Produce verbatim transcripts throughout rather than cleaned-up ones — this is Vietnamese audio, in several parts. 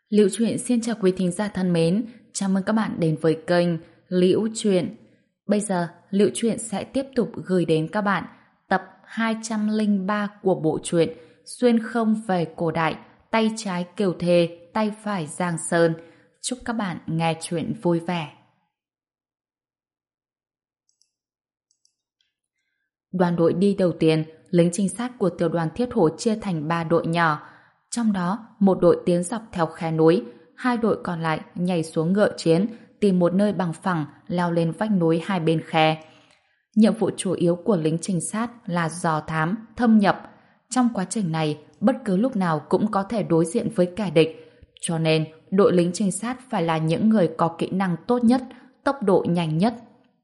Liễu Chuyện xin chào quý thính giả thân mến, chào mừng các bạn đến với kênh Liễu Chuyện. Bây giờ, Liễu Chuyện sẽ tiếp tục gửi đến các bạn tập hai trăm lẻ ba của bộ truyện Xuyên không về cổ đại, tay trái Kiều Thề, tay phải Giang Sơn. Chúc các bạn nghe chuyện vui vẻ. Đoàn đội đi đầu tiên, lính trinh sát của tiểu đoàn Thiết Hổ chia thành ba đội nhỏ. Trong đó, một đội tiến dọc theo khe núi, hai đội còn lại nhảy xuống ngựa chiến, tìm một nơi bằng phẳng, leo lên vách núi hai bên khe. Nhiệm vụ chủ yếu của lính trinh sát là dò thám, thâm nhập. Trong quá trình này, bất cứ lúc nào cũng có thể đối diện với kẻ địch. Cho nên, đội lính trinh sát phải là những người có kỹ năng tốt nhất, tốc độ nhanh nhất.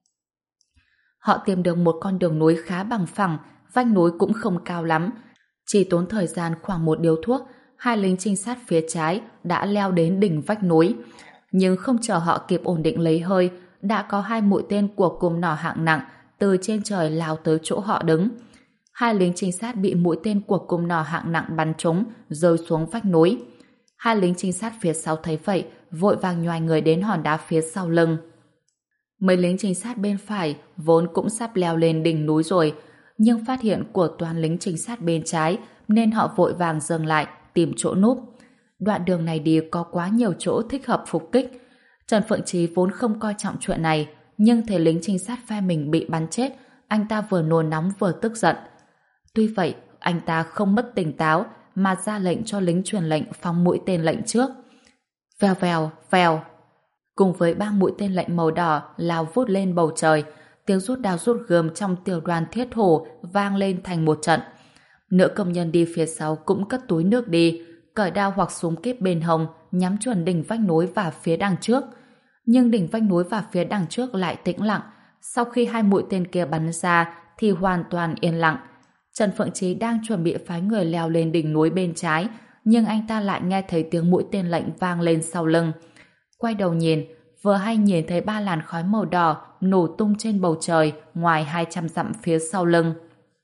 Họ tìm được một con đường núi khá bằng phẳng, vách núi cũng không cao lắm. Chỉ tốn thời gian khoảng một điếu thuốc, hai lính trinh sát phía trái đã leo đến đỉnh vách núi. Nhưng không chờ họ kịp ổn định lấy hơi, đã có hai mũi tên của cùm nỏ hạng nặng từ trên trời lao tới chỗ họ đứng. Hai lính trinh sát bị mũi tên của cùm nỏ hạng nặng bắn trúng, rơi xuống vách núi. Hai lính trinh sát phía sau thấy vậy, vội vàng nhoài người đến hòn đá phía sau lưng. Mấy lính trinh sát bên phải vốn cũng sắp leo lên đỉnh núi rồi, nhưng phát hiện của toàn lính trinh sát bên trái nên họ vội vàng dừng lại tìm chỗ núp. Đoạn đường này đi có quá nhiều chỗ thích hợp phục kích. Trần Phượng Chí vốn không coi trọng chuyện này, nhưng thấy lính trinh sát phe mình bị bắn chết, anh ta vừa nôn nóng vừa tức giận. Tuy vậy, anh ta không mất tỉnh táo mà ra lệnh cho lính truyền lệnh phóng mũi tên lệnh trước. Vèo vèo, vèo. Cùng với ba mũi tên lệnh màu đỏ lao vút lên bầu trời, tiếng rút đao rút gươm trong tiểu đoàn Thiết Hổ vang lên thành một trận. Nữ công nhân đi phía sau cũng cất túi nước đi, cởi đao hoặc súng kíp bên hông, nhắm chuẩn đỉnh vách núi và phía đằng trước. Nhưng đỉnh vách núi và phía đằng trước lại tĩnh lặng. Sau khi hai mũi tên kia bắn ra thì hoàn toàn yên lặng. Trần Phượng Chí đang chuẩn bị phái người leo lên đỉnh núi bên trái, nhưng anh ta lại nghe thấy tiếng mũi tên lệnh vang lên sau lưng. Quay đầu nhìn, vừa hay nhìn thấy ba làn khói màu đỏ nổ tung trên bầu trời ngoài hai trăm dặm phía sau lưng.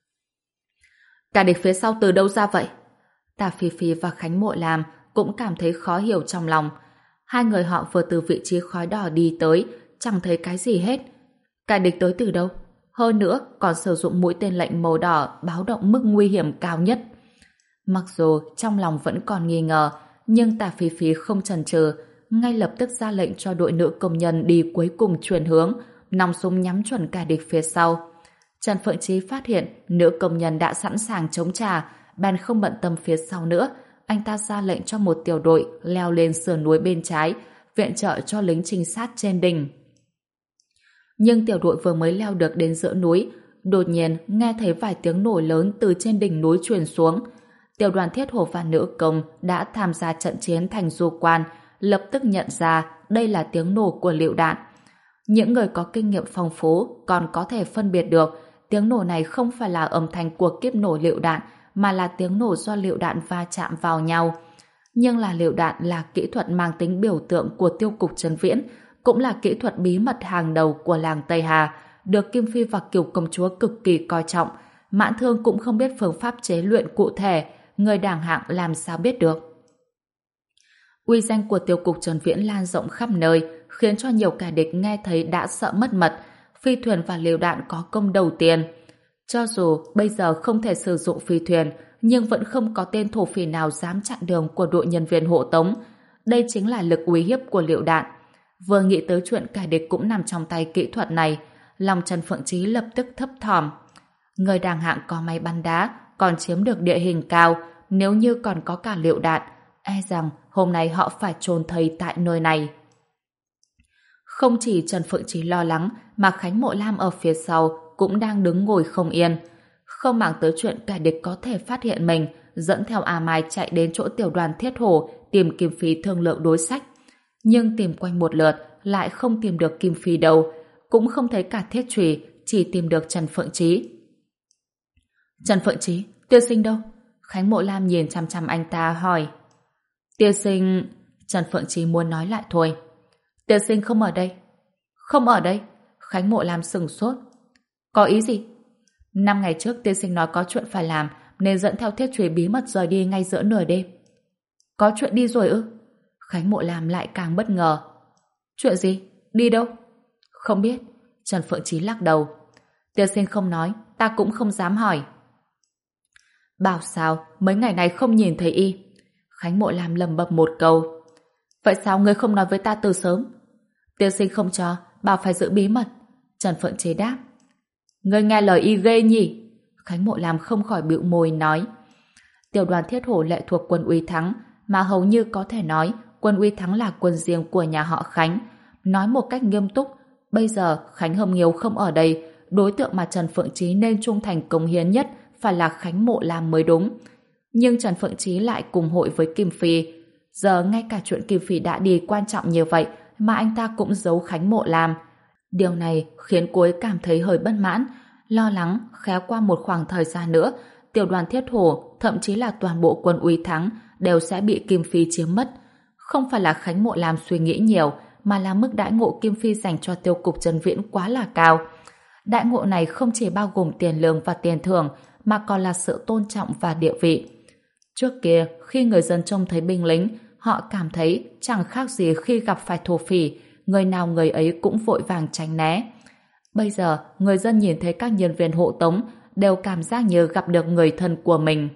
Cả địch phía sau từ đâu ra vậy? Tả Phi Phi và Khánh Mộ Lam cũng cảm thấy khó hiểu trong lòng. Hai người họ vừa từ vị trí khói đỏ đi tới, chẳng thấy cái gì hết. Cả địch tới từ đâu? Hơn nữa, còn sử dụng mũi tên lệnh màu đỏ báo động mức nguy hiểm cao nhất. Mặc dù trong lòng vẫn còn nghi ngờ, nhưng Tả Phi Phi không chần chừ, ngay lập tức ra lệnh cho đội nữ công nhân đi cuối cùng chuyển hướng, nòng súng nhắm chuẩn kẻ địch phía sau. Trần Phượng Chí phát hiện nữ công nhân đã sẵn sàng chống trả, bèn không bận tâm phía sau nữa. Anh ta ra lệnh cho một tiểu đội leo lên sườn núi bên trái, viện trợ cho lính trinh sát trên đỉnh. Nhưng tiểu đội vừa mới leo được đến giữa núi, đột nhiên nghe thấy vài tiếng nổ lớn từ trên đỉnh núi truyền xuống. Tiểu đoàn Thiết Hổ và nữ công đã tham gia trận chiến thành du quan, lập tức nhận ra đây là tiếng nổ của lựu đạn. Những người có kinh nghiệm phong phú còn có thể phân biệt được tiếng nổ này không phải là âm thanh của kiếp nổ lựu đạn, mà là tiếng nổ do lựu đạn va chạm vào nhau. Nhưng là lựu đạn là kỹ thuật mang tính biểu tượng của Tiêu cục Trấn Viễn, cũng là kỹ thuật bí mật hàng đầu của làng Tây Hà, được Kim Phi và Kiều công chúa cực kỳ coi trọng. Mãn Thương cũng không biết phương pháp chế luyện cụ thể, người đàng hạng làm sao biết được. Uy danh của Tiêu cục Trấn Viễn lan rộng khắp nơi, khiến cho nhiều kẻ địch nghe thấy đã sợ mất mật. Phi thuyền và lựu đạn có công đầu tiên. Cho dù bây giờ không thể sử dụng phi thuyền, nhưng vẫn không có tên thổ phỉ nào dám chặn đường của đội nhân viên hộ tống. Đây chính là lực uy hiếp của lựu đạn. Vừa nghĩ tới chuyện kẻ địch cũng nằm trong tay kỹ thuật này, lòng Trần Phượng Chí lập tức thấp thỏm. Người đàng hạng có máy bắn đá, còn chiếm được địa hình cao, nếu như còn có cả lựu đạn, e rằng hôm nay họ phải chôn thây tại nơi này. Không chỉ Trần Phượng Chí lo lắng, mà Khánh Mộ Lam ở phía sau cũng đang đứng ngồi không yên. Không màng tới chuyện kẻ địch có thể phát hiện mình, dẫn theo A Mai chạy đến chỗ tiểu đoàn Thiết Hổ tìm Kim Phi thương lượng đối sách. Nhưng tìm quanh một lượt lại không tìm được Kim Phi đâu, cũng không thấy cả Thiết Trùy, chỉ tìm được Trần Phượng Chí. Trần Phượng Chí, tiên sinh đâu? Khánh Mộ Lam nhìn chăm chăm anh ta hỏi. Tiên sinh... Trần Phượng Chí muốn nói lại thôi. Tiên sinh không ở đây. Không ở đây? Khánh Mộ Lam sừng sốt. Có ý gì? Năm ngày trước tiên sinh nói có chuyện phải làm nên dẫn theo Thiết Trùy bí mật rời đi ngay giữa nửa đêm. Có chuyện đi rồi ư? Khánh Mộ Lam lại càng bất ngờ. Chuyện gì? Đi đâu? Không biết. Trần Phượng Chí lắc đầu. Tiên sinh không nói, ta cũng không dám hỏi. Bảo sao, mấy ngày này không nhìn thấy y. Khánh Mộ Lam lầm bầm một câu. Vậy sao ngươi không nói với ta từ sớm? Tiên sinh không cho, bảo phải giữ bí mật. Trần Phượng Chí đáp. Ngươi nghe lời y ghê nhỉ? Khánh Mộ Lam không khỏi bĩu môi nói. Tiểu đoàn Thiết Hổ lệ thuộc quân Uy Thắng, mà hầu như có thể nói quân Uy Thắng là quân riêng của nhà họ Khánh. Nói một cách nghiêm túc, bây giờ Khánh Hồng Nghiêu không ở đây, đối tượng mà Trần Phượng Chí nên trung thành cống hiến nhất phải là Khánh Mộ Lam mới đúng. Nhưng Trần Phượng Chí lại cùng hội với Kim Phi. Giờ ngay cả chuyện Kim Phi đã đi quan trọng như vậy mà anh ta cũng giấu Khánh Mộ Lam. Điều này khiến cô ấy cảm thấy hơi bất mãn, lo lắng khéo qua một khoảng thời gian nữa, tiểu đoàn Thiết Hổ, thậm chí là toàn bộ quân Uy Thắng đều sẽ bị Kim Phi chiếm mất. Không phải là Khánh Mộ Lam suy nghĩ nhiều, mà là mức đãi ngộ Kim Phi dành cho tiêu cục Trần Viễn quá là cao. Đãi ngộ này không chỉ bao gồm tiền lương và tiền thưởng, mà còn là sự tôn trọng và địa vị. Trước kia, khi người dân trông thấy binh lính, họ cảm thấy chẳng khác gì khi gặp phải thổ phỉ, người nào người ấy cũng vội vàng tránh né. Bây giờ, người dân nhìn thấy các nhân viên hộ tống đều cảm giác như gặp được người thân của mình.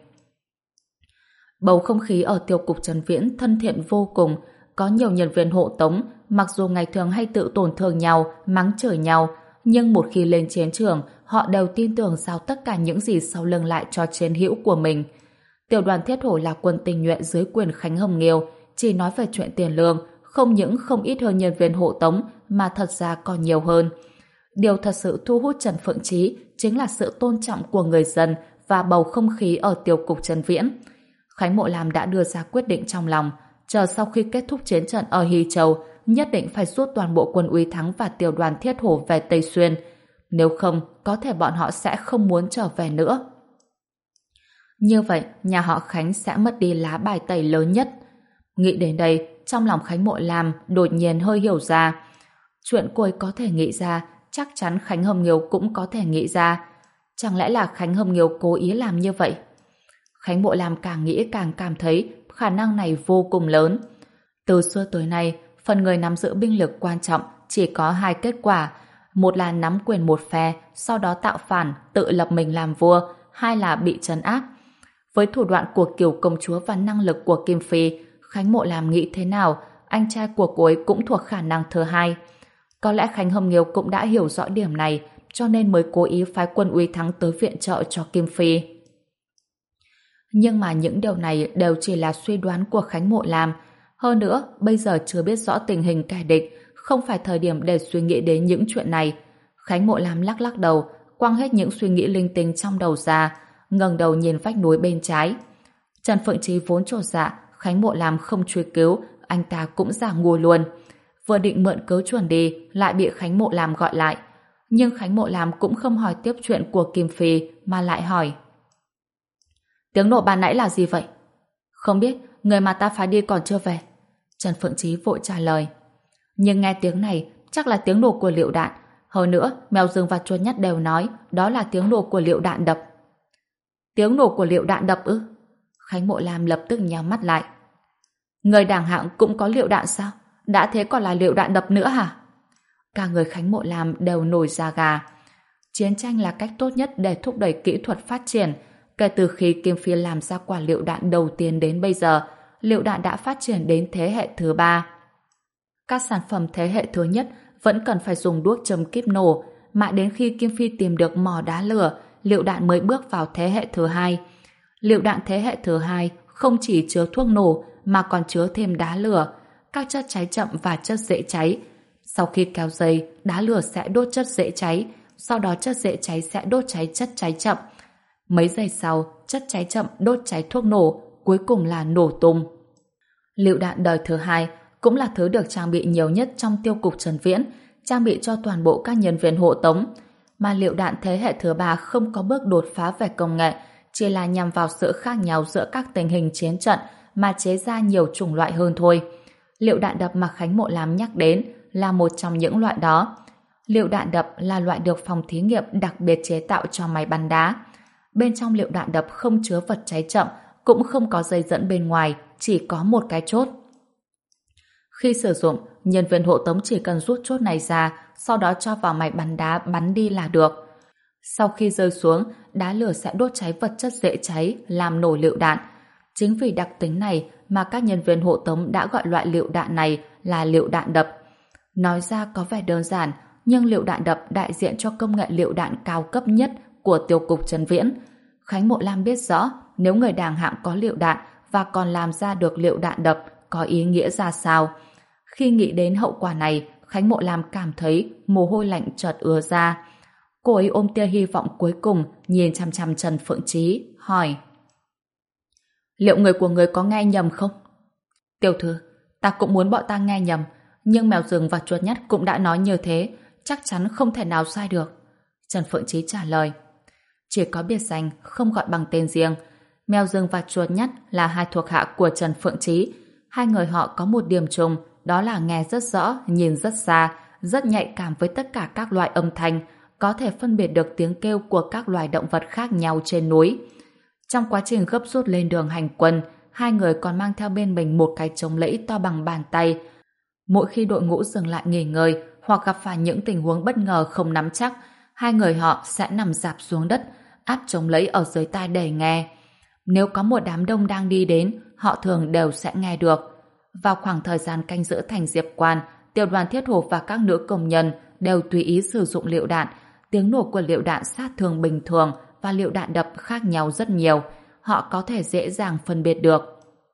Bầu không khí ở tiêu cục Trần Viễn thân thiện vô cùng, có nhiều nhân viên hộ tống, mặc dù ngày thường hay tự tổn thương nhau, mắng chửi nhau, nhưng một khi lên chiến trường, họ đều tin tưởng giao tất cả những gì sau lưng lại cho chiến hữu của mình. Tiểu đoàn Thiết Hổ là quân tình nhuệ dưới quyền Khánh Hồng Nghiêu, chỉ nói về chuyện tiền lương, không những không ít hơn nhân viên hộ tống, mà thật ra còn nhiều hơn. Điều thật sự thu hút Trần Phượng Chí chính là sự tôn trọng của người dân và bầu không khí ở tiêu cục Trần Viễn. Khánh Mộ Lam đã đưa ra quyết định trong lòng, chờ sau khi kết thúc chiến trận ở Hy Châu, nhất định phải rút toàn bộ quân Uy Thắng và tiểu đoàn Thiết Hổ về Tây Xuyên. Nếu không, có thể bọn họ sẽ không muốn trở về nữa. Như vậy, nhà họ Khánh sẽ mất đi lá bài tẩy lớn nhất. Nghĩ đến đây, trong lòng Khánh Mộ Lam đột nhiên hơi hiểu ra. Chuyện cô ấy có thể nghĩ ra, chắc chắn Khánh Hồng Nghiêu cũng có thể nghĩ ra. Chẳng lẽ là Khánh Hồng Nghiêu cố ý làm như vậy? Khánh Mộ Lam càng nghĩ càng cảm thấy khả năng này vô cùng lớn. Từ xưa tới nay, phần người nắm giữ binh lực quan trọng chỉ có hai kết quả. Một là nắm quyền một phe, sau đó tạo phản, tự lập mình làm vua, hai là bị trấn áp. Với thủ đoạn của Kiều công chúa và năng lực của Kim Phi, Khánh Mộ Lam nghĩ thế nào, anh trai của cô ấy cũng thuộc khả năng thứ hai. Có lẽ Khánh Hồng Nghiêu cũng đã hiểu rõ điểm này, cho nên mới cố ý phái quân Uy Thắng tới viện trợ cho Kim Phi. Nhưng mà những điều này đều chỉ là suy đoán của Khánh Mộ Lam. Hơn nữa, bây giờ chưa biết rõ tình hình kẻ địch, không phải thời điểm để suy nghĩ đến những chuyện này. Khánh Mộ Lam lắc lắc đầu, quăng hết những suy nghĩ linh tinh trong đầu ra, ngẩng đầu nhìn vách núi bên trái. Trần Phượng Chí vốn chột dạ, Khánh Mộ Lam không truy cứu, anh ta cũng giả ngu luôn. Vừa định mượn cớ chuẩn đi, lại bị Khánh Mộ Lam gọi lại. Nhưng Khánh Mộ Lam cũng không hỏi tiếp chuyện của Kim Phi, mà lại hỏi. Tiếng nổ ban nãy là gì vậy? Không biết, người mà ta phái đi còn chưa về. Trần Phượng Chí vội trả lời. Nhưng nghe tiếng này, chắc là tiếng nổ của lựu đạn. Hơn nữa, mèo rừng và chuột nhắt đều nói đó là tiếng nổ của lựu đạn đập. Tiếng nổ của lựu đạn đập ư? Khánh Mộ Lam lập tức nhắm mắt lại. Người đảng hạng cũng có lựu đạn sao? Đã thế còn là lựu đạn đập nữa hả? Cả người Khánh Mộ Lam đều nổi da gà. Chiến tranh là cách tốt nhất để thúc đẩy kỹ thuật phát triển. Kể từ khi Kim Phi làm ra quả lựu đạn đầu tiên đến bây giờ, lựu đạn đã phát triển đến thế hệ thứ ba. Các sản phẩm thế hệ thứ nhất vẫn cần phải dùng đuốc châm kíp nổ, mãi đến khi Kim Phi tìm được mỏ đá lửa, lựu đạn mới bước vào thế hệ thứ hai. Lựu đạn thế hệ thứ hai không chỉ chứa thuốc nổ mà còn chứa thêm đá lửa, các chất cháy chậm và chất dễ cháy. Sau khi kéo dây, đá lửa sẽ đốt chất dễ cháy, sau đó chất dễ cháy sẽ đốt cháy chất cháy chậm. Mấy giây sau, chất cháy chậm đốt cháy thuốc nổ, cuối cùng là nổ tung. Lựu đạn đời thứ hai cũng là thứ được trang bị nhiều nhất trong tiêu cục Trần Viễn, trang bị cho toàn bộ các nhân viên hộ tống. Mà lựu đạn thế hệ thứ ba không có bước đột phá về công nghệ, chỉ là nhằm vào sự khác nhau giữa các tình hình chiến trận mà chế ra nhiều chủng loại hơn thôi. Lựu đạn đập mà Khánh Mộ Lam nhắc đến là một trong những loại đó. Lựu đạn đập là loại được phòng thí nghiệm đặc biệt chế tạo cho máy bắn đá. Bên trong lựu đạn đập không chứa vật cháy chậm, cũng không có dây dẫn bên ngoài, chỉ có một cái chốt. Khi sử dụng, nhân viên hộ tống chỉ cần rút chốt này ra, sau đó cho vào máy bắn đá bắn đi là được. Sau khi rơi xuống, đá lửa sẽ đốt cháy vật chất dễ cháy, làm nổ lựu đạn. Chính vì đặc tính này mà các nhân viên hộ tống đã gọi loại lựu đạn này là lựu đạn đập. Nói ra có vẻ đơn giản, nhưng lựu đạn đập đại diện cho công nghệ lựu đạn cao cấp nhất của Tiêu cục Trần Viễn. Khánh Mộ Lam biết rõ nếu người đàng hạng có lựu đạn và còn làm ra được lựu đạn đập có ý nghĩa ra sao. Khi nghĩ đến hậu quả này, Khánh Mộ Lam cảm thấy mồ hôi lạnh chợt ứa ra. Cô ấy ôm tia hy vọng cuối cùng, nhìn chằm chằm Trần Phượng Chí, hỏi: liệu người của người có nghe nhầm không? Tiểu thư, ta cũng muốn bọn ta nghe nhầm, nhưng mèo rừng và chuột nhắt cũng đã nói như thế, chắc chắn không thể nào sai được. Trần Phượng Chí trả lời: chỉ có biệt danh, không gọi bằng tên riêng. Mèo rừng và chuột nhắt là hai thuộc hạ của Trần Phượng Chí. Hai người họ có một điểm chung, đó là nghe rất rõ, nhìn rất xa, rất nhạy cảm với tất cả các loại âm thanh, có thể phân biệt được tiếng kêu của các loài động vật khác nhau trên núi. Trong quá trình gấp rút lên đường hành quân, hai người còn mang theo bên mình một cái trống lẫy to bằng bàn tay. Mỗi khi đội ngũ dừng lại nghỉ ngơi hoặc gặp phải những tình huống bất ngờ không nắm chắc, hai người họ sẽ nằm rạp xuống đất, áp trống lẫy ở dưới tai để nghe. Nếu có một đám đông đang đi đến, họ thường đều sẽ nghe được. Vào khoảng thời gian canh giữ thành Diệp Quan, Tiểu đoàn Thiết Hổ và các nữ công nhân đều tùy ý sử dụng lựu đạn. Tiếng nổ của lựu đạn sát thương bình thường và lựu đạn đập khác nhau rất nhiều. Họ có thể dễ dàng phân biệt được.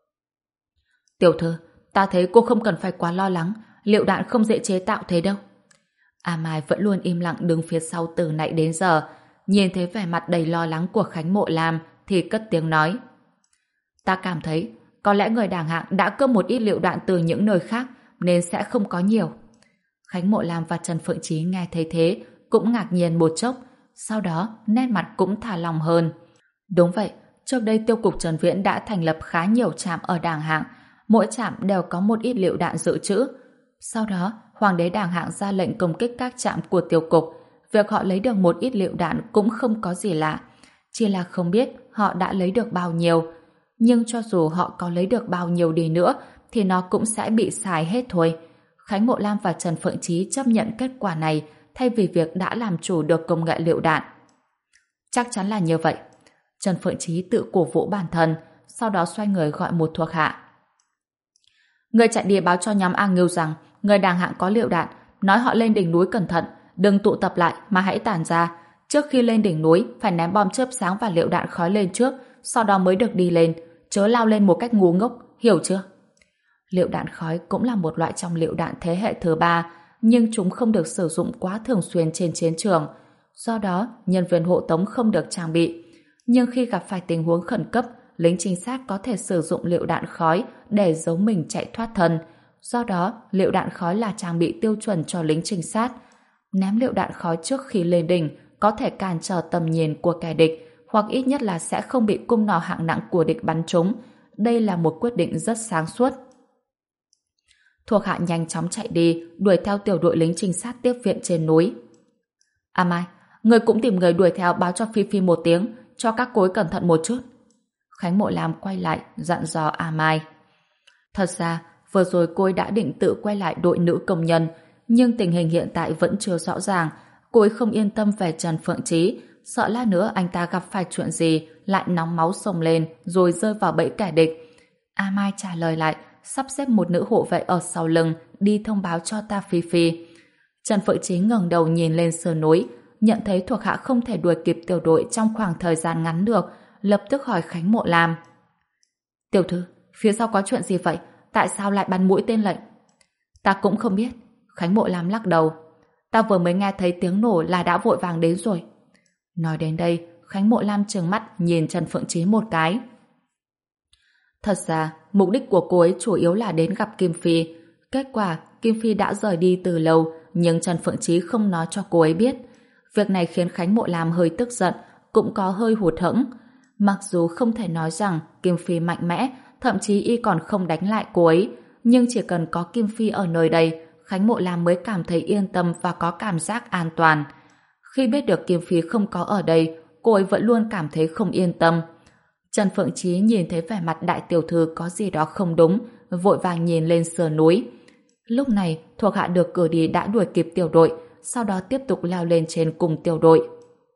Tiểu thư, ta thấy cô không cần phải quá lo lắng, lựu đạn không dễ chế tạo thế đâu. A Mai vẫn luôn im lặng đứng phía sau từ nãy đến giờ, nhìn thấy vẻ mặt đầy lo lắng của Khánh Mộ Lam thì cất tiếng nói: ta cảm thấy có lẽ người đàng hạng đã cướp một ít lựu đạn từ những nơi khác nên sẽ không có nhiều. Khánh Mộ Lam và Trần Phượng Chí nghe thấy thế cũng ngạc nhiên một chốc, sau đó nét mặt cũng thả lòng hơn. Đúng vậy, trước đây Tiêu cục Trần Viễn đã thành lập khá nhiều trạm ở đàng hạng, mỗi trạm đều có một ít lựu đạn dự trữ. Sau đó, Hoàng đế đàng hạng ra lệnh công kích các trạm của Tiêu cục. Việc họ lấy được một ít lựu đạn cũng không có gì lạ, chỉ là không biết họ đã lấy được bao nhiêu. Nhưng cho dù họ có lấy được bao nhiêu đi nữa thì nó cũng sẽ bị xài hết thôi. Khánh Mộ Lam và Trần Phượng Chí chấp nhận kết quả này thay vì việc đã làm chủ được công nghệ lựu đạn. Chắc chắn là như vậy. Trần Phượng Chí tự cổ vũ bản thân, sau đó xoay người gọi một thuộc hạ. Người chạy đi báo cho nhóm A Ngưu rằng người đàng hạng có lựu đạn, nói họ lên đỉnh núi cẩn thận, đừng tụ tập lại mà hãy tản ra. Trước khi lên đỉnh núi phải ném bom chớp sáng và lựu đạn khói lên trước, sau đó mới được đi lên, chớ lao lên một cách ngu ngốc, hiểu chưa? Lựu đạn khói cũng là một loại trong lựu đạn thế hệ thứ ba, nhưng chúng không được sử dụng quá thường xuyên trên chiến trường. Do đó, nhân viên hộ tống không được trang bị. Nhưng khi gặp phải tình huống khẩn cấp, lính trinh sát có thể sử dụng lựu đạn khói để giấu mình chạy thoát thân. Do đó, lựu đạn khói là trang bị tiêu chuẩn cho lính trinh sát. Ném lựu đạn khói trước khi lên đỉnh có thể cản trở tầm nhìn của kẻ địch, hoặc ít nhất là sẽ không bị cung nỏ hạng nặng của địch bắn trúng. Đây là một quyết định rất sáng suốt. Thuộc hạ nhanh chóng chạy đi, đuổi theo tiểu đội lính trinh sát tiếp viện trên núi. A Mai, người cũng tìm người đuổi theo báo cho Phi Phi một tiếng, cho các cối cẩn thận một chút. Khánh Mộ Lam quay lại, dặn dò A Mai. Thật ra, vừa rồi cô ấy đã định tự quay lại đội nữ công nhân, nhưng tình hình hiện tại vẫn chưa rõ ràng. Cô ấy không yên tâm về Trần Phượng Chí, sợ lát nữa anh ta gặp phải chuyện gì, lại nóng máu xông lên, rồi rơi vào bẫy kẻ địch. A Mai trả lời lại, sắp xếp một nữ hộ vệ ở sau lưng, đi thông báo cho ta Phi Phi. Trần Phượng Chí ngẩng đầu nhìn lên sườn núi, nhận thấy thuộc hạ không thể đuổi kịp tiểu đội trong khoảng thời gian ngắn được, lập tức hỏi Khánh Mộ Lam. Tiểu thư, phía sau có chuyện gì vậy? Tại sao lại bắn mũi tên lệnh? Ta cũng không biết. Khánh Mộ Lam lắc đầu. Ta vừa mới nghe thấy tiếng nổ là đã vội vàng đến rồi. Nói đến đây, Khánh Mộ Lam trừng mắt nhìn Trần Phượng Chí một cái. Thật ra, mục đích của cô ấy chủ yếu là đến gặp Kim Phi. Kết quả, Kim Phi đã rời đi từ lâu, nhưng Trần Phượng Chí không nói cho cô ấy biết. Việc này khiến Khánh Mộ Lam hơi tức giận, cũng có hơi hụt hẫng. Mặc dù không thể nói rằng Kim Phi mạnh mẽ, thậm chí y còn không đánh lại cô ấy, nhưng chỉ cần có Kim Phi ở nơi đây, Khánh Mộ Lam mới cảm thấy yên tâm và có cảm giác an toàn. Khi biết được Kim Phi không có ở đây, cô ấy vẫn luôn cảm thấy không yên tâm. Trần Phượng Chí nhìn thấy vẻ mặt đại tiểu thư có gì đó không đúng, vội vàng nhìn lên sườn núi. Lúc này, thuộc hạ được cử đi đã đuổi kịp tiểu đội, sau đó tiếp tục leo lên trên cùng tiểu đội.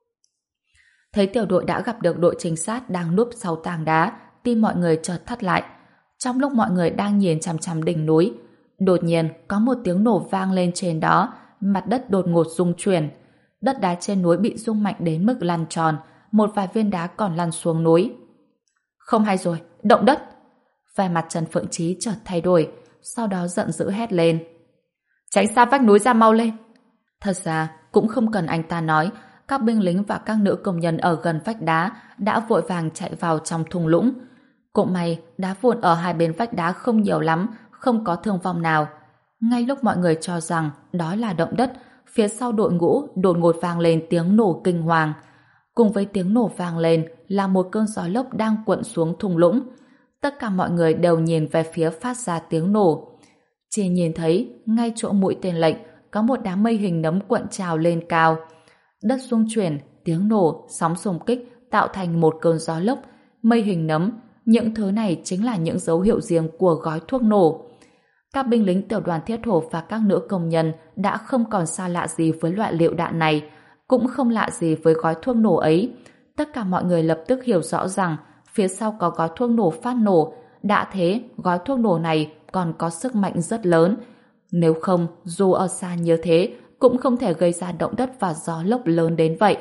Thấy tiểu đội đã gặp được đội trinh sát đang núp sau tảng đá, tim mọi người chợt thắt lại. Trong lúc mọi người đang nhìn chằm chằm đỉnh núi, đột nhiên có một tiếng nổ vang lên trên đó, mặt đất đột ngột rung chuyển. Đất đá trên núi bị rung mạnh đến mức lăn tròn, một vài viên đá còn lăn xuống núi. Không hay rồi, động đất! Vẻ mặt Trần Phượng Chí chợt thay đổi, sau đó giận dữ hét lên. Tránh xa vách núi ra, mau lên! Thật ra, cũng không cần anh ta nói, các binh lính và các nữ công nhân ở gần vách đá đã vội vàng chạy vào trong thung lũng. Cũng may, đá vụn ở hai bên vách đá không nhiều lắm, không có thương vong nào. Ngay lúc mọi người cho rằng đó là động đất, phía sau đội ngũ đột ngột vang lên tiếng nổ kinh hoàng. Cùng với tiếng nổ vang lên là một cơn gió lốc đang cuộn xuống thung lũng. Tất cả mọi người đều nhìn về phía phát ra tiếng nổ. Chỉ nhìn thấy, ngay chỗ mũi tên lệnh, có một đám mây hình nấm cuộn trào lên cao. Đất rung chuyển, tiếng nổ, sóng xung kích tạo thành một cơn gió lốc, mây hình nấm. Những thứ này chính là những dấu hiệu riêng của gói thuốc nổ. Các binh lính tiểu đoàn thiết thổ và các nữ công nhân đã không còn xa lạ gì với loại liệu đạn này, cũng không lạ gì với gói thuốc nổ ấy. Tất cả mọi người lập tức hiểu rõ rằng phía sau có gói thuốc nổ phát nổ. Đã thế, gói thuốc nổ này còn có sức mạnh rất lớn. Nếu không, dù ở xa như thế, cũng không thể gây ra động đất và gió lốc lớn đến vậy.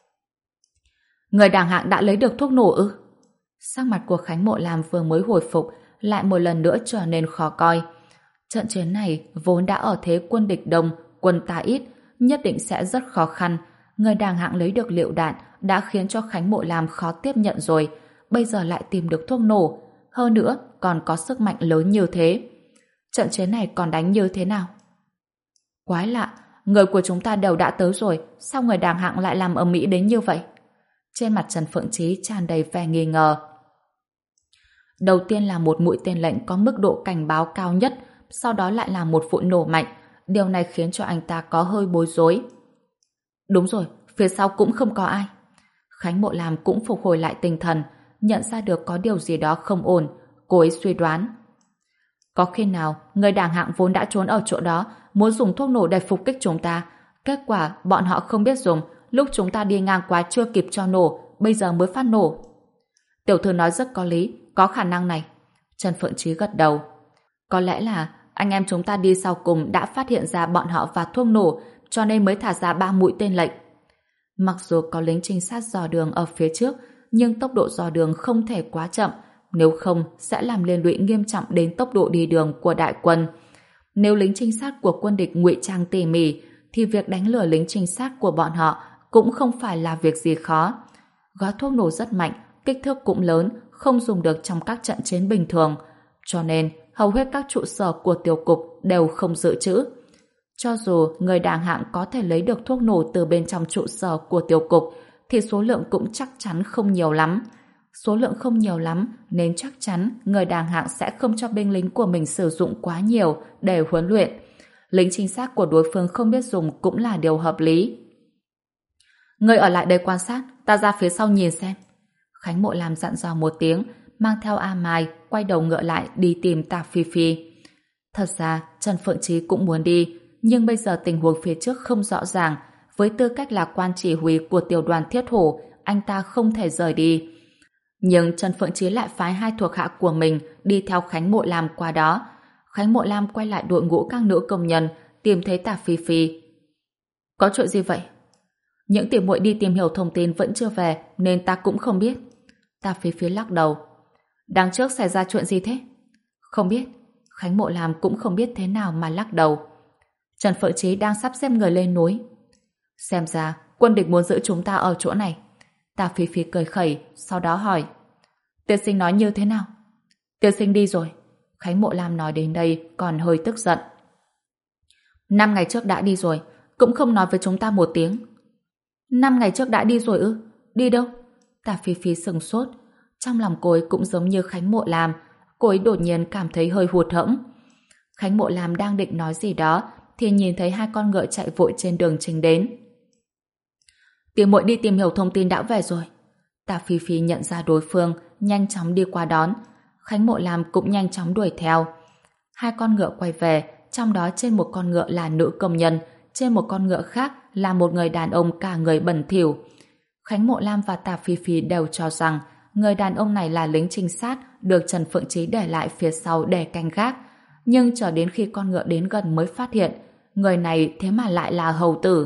Người đàng hạng đã lấy được thuốc nổ ư? Sắc mặt của Khánh Mộ Lam vừa mới hồi phục, lại một lần nữa trở nên khó coi. Trận chiến này vốn đã ở thế quân địch đông, quân ta ít, nhất định sẽ rất khó khăn. Người đàng hạng lấy được lựu đạn đã khiến cho Khánh Mộ Lam khó tiếp nhận rồi, bây giờ lại tìm được thuốc nổ, hơn nữa còn có sức mạnh lớn như thế. Trận chiến này còn đánh như thế nào? Quái lạ, người của chúng ta đều đã tới rồi, sao người đàng hạng lại làm ầm ĩ đến như vậy? Trên mặt Trần Phượng Chí tràn đầy vẻ nghi ngờ. Đầu tiên là một mũi tên lệnh có mức độ cảnh báo cao nhất, sau đó lại là một vụ nổ mạnh. Điều này khiến cho anh ta có hơi bối rối. Đúng rồi, phía sau cũng không có ai. Khánh Mộ Lam cũng phục hồi lại tinh thần, nhận ra được có điều gì đó không ổn. Cô ấy suy đoán. Có khi nào người đàng hạng vốn đã trốn ở chỗ đó, muốn dùng thuốc nổ để phục kích chúng ta. Kết quả bọn họ không biết dùng, lúc chúng ta đi ngang qua chưa kịp cho nổ, bây giờ mới phát nổ. Tiểu thư nói rất có lý, có khả năng này. Trần Phượng Chí gật đầu. Có lẽ là anh em chúng ta đi sau cùng đã phát hiện ra bọn họ và thuốc nổ, cho nên mới thả ra ba mũi tên lệnh. Mặc dù có lính trinh sát dò đường ở phía trước, nhưng tốc độ dò đường không thể quá chậm, nếu không sẽ làm liên lụy nghiêm trọng đến tốc độ đi đường của đại quân. Nếu lính trinh sát của quân địch ngụy trang tỉ mỉ, thì việc đánh lừa lính trinh sát của bọn họ cũng không phải là việc gì khó. Gói thuốc nổ rất mạnh, kích thước cũng lớn, không dùng được trong các trận chiến bình thường, cho nên hầu hết các trụ sở của tiểu cục đều không dự trữ. Cho dù người đàng hạng có thể lấy được thuốc nổ từ bên trong trụ sở của tiểu cục, thì số lượng cũng chắc chắn không nhiều lắm. Số lượng không nhiều lắm nên chắc chắn người đàng hạng sẽ không cho binh lính của mình sử dụng quá nhiều để huấn luyện. Lính trinh sát của đối phương không biết dùng cũng là điều hợp lý. Người ở lại đây quan sát, ta ra phía sau nhìn xem. Khánh Mộ Lam dặn dò một tiếng, mang theo A Mai quay đầu ngựa lại đi tìm Tạp Phi Phi. Thật ra Trần Phượng Chí cũng muốn đi, nhưng bây giờ tình huống phía trước không rõ ràng. Với tư cách là quan chỉ huy của tiểu đoàn thiết hổ, anh ta không thể rời đi. Nhưng Trần Phượng Chí lại phái hai thuộc hạ của mình đi theo Khánh Mộ Lam qua đó. Khánh Mộ Lam quay lại đội ngũ các nữ công nhân, tìm thấy Tạp Phi Phi. Có chuyện gì vậy? Những tỷ muội đi tìm hiểu thông tin vẫn chưa về, nên ta cũng không biết. Tạp Phi Phi lắc đầu. Đằng trước xảy ra chuyện gì thế? Không biết. Khánh Mộ Lam cũng không biết thế nào mà lắc đầu. Trần Phượng Chí đang sắp xếp người lên núi. Xem ra quân địch muốn giữ chúng ta ở chỗ này. Tạp Phi Phi cười khẩy, sau đó hỏi. Tiên sinh nói như thế nào? Tiên sinh đi rồi. Khánh Mộ Lam nói đến đây còn hơi tức giận. Năm ngày trước đã đi rồi, cũng không nói với chúng ta một tiếng. Năm ngày trước đã đi rồi ư? Đi đâu? Tạp Phi Phi sừng sốt. Trong lòng cô ấy cũng giống như Khánh Mộ Lam, cô ấy đột nhiên cảm thấy hơi hụt hẫng. Khánh Mộ Lam đang định nói gì đó thì nhìn thấy hai con ngựa chạy vội trên đường trình đến. Tỷ muội đi tìm hiểu thông tin đã về rồi. Tạp Phi Phi nhận ra đối phương, nhanh chóng đi qua đón. Khánh Mộ Lam cũng nhanh chóng đuổi theo. Hai con ngựa quay về, trong đó trên một con ngựa là nữ công nhân, trên một con ngựa khác là một người đàn ông cả người bẩn thỉu. Khánh Mộ Lam và Tả Phi Phi đều cho rằng người đàn ông này là lính trinh sát được Trần Phượng Chí để lại phía sau để canh gác, nhưng chờ đến khi con ngựa đến gần mới phát hiện người này thế mà lại là Hầu Tử.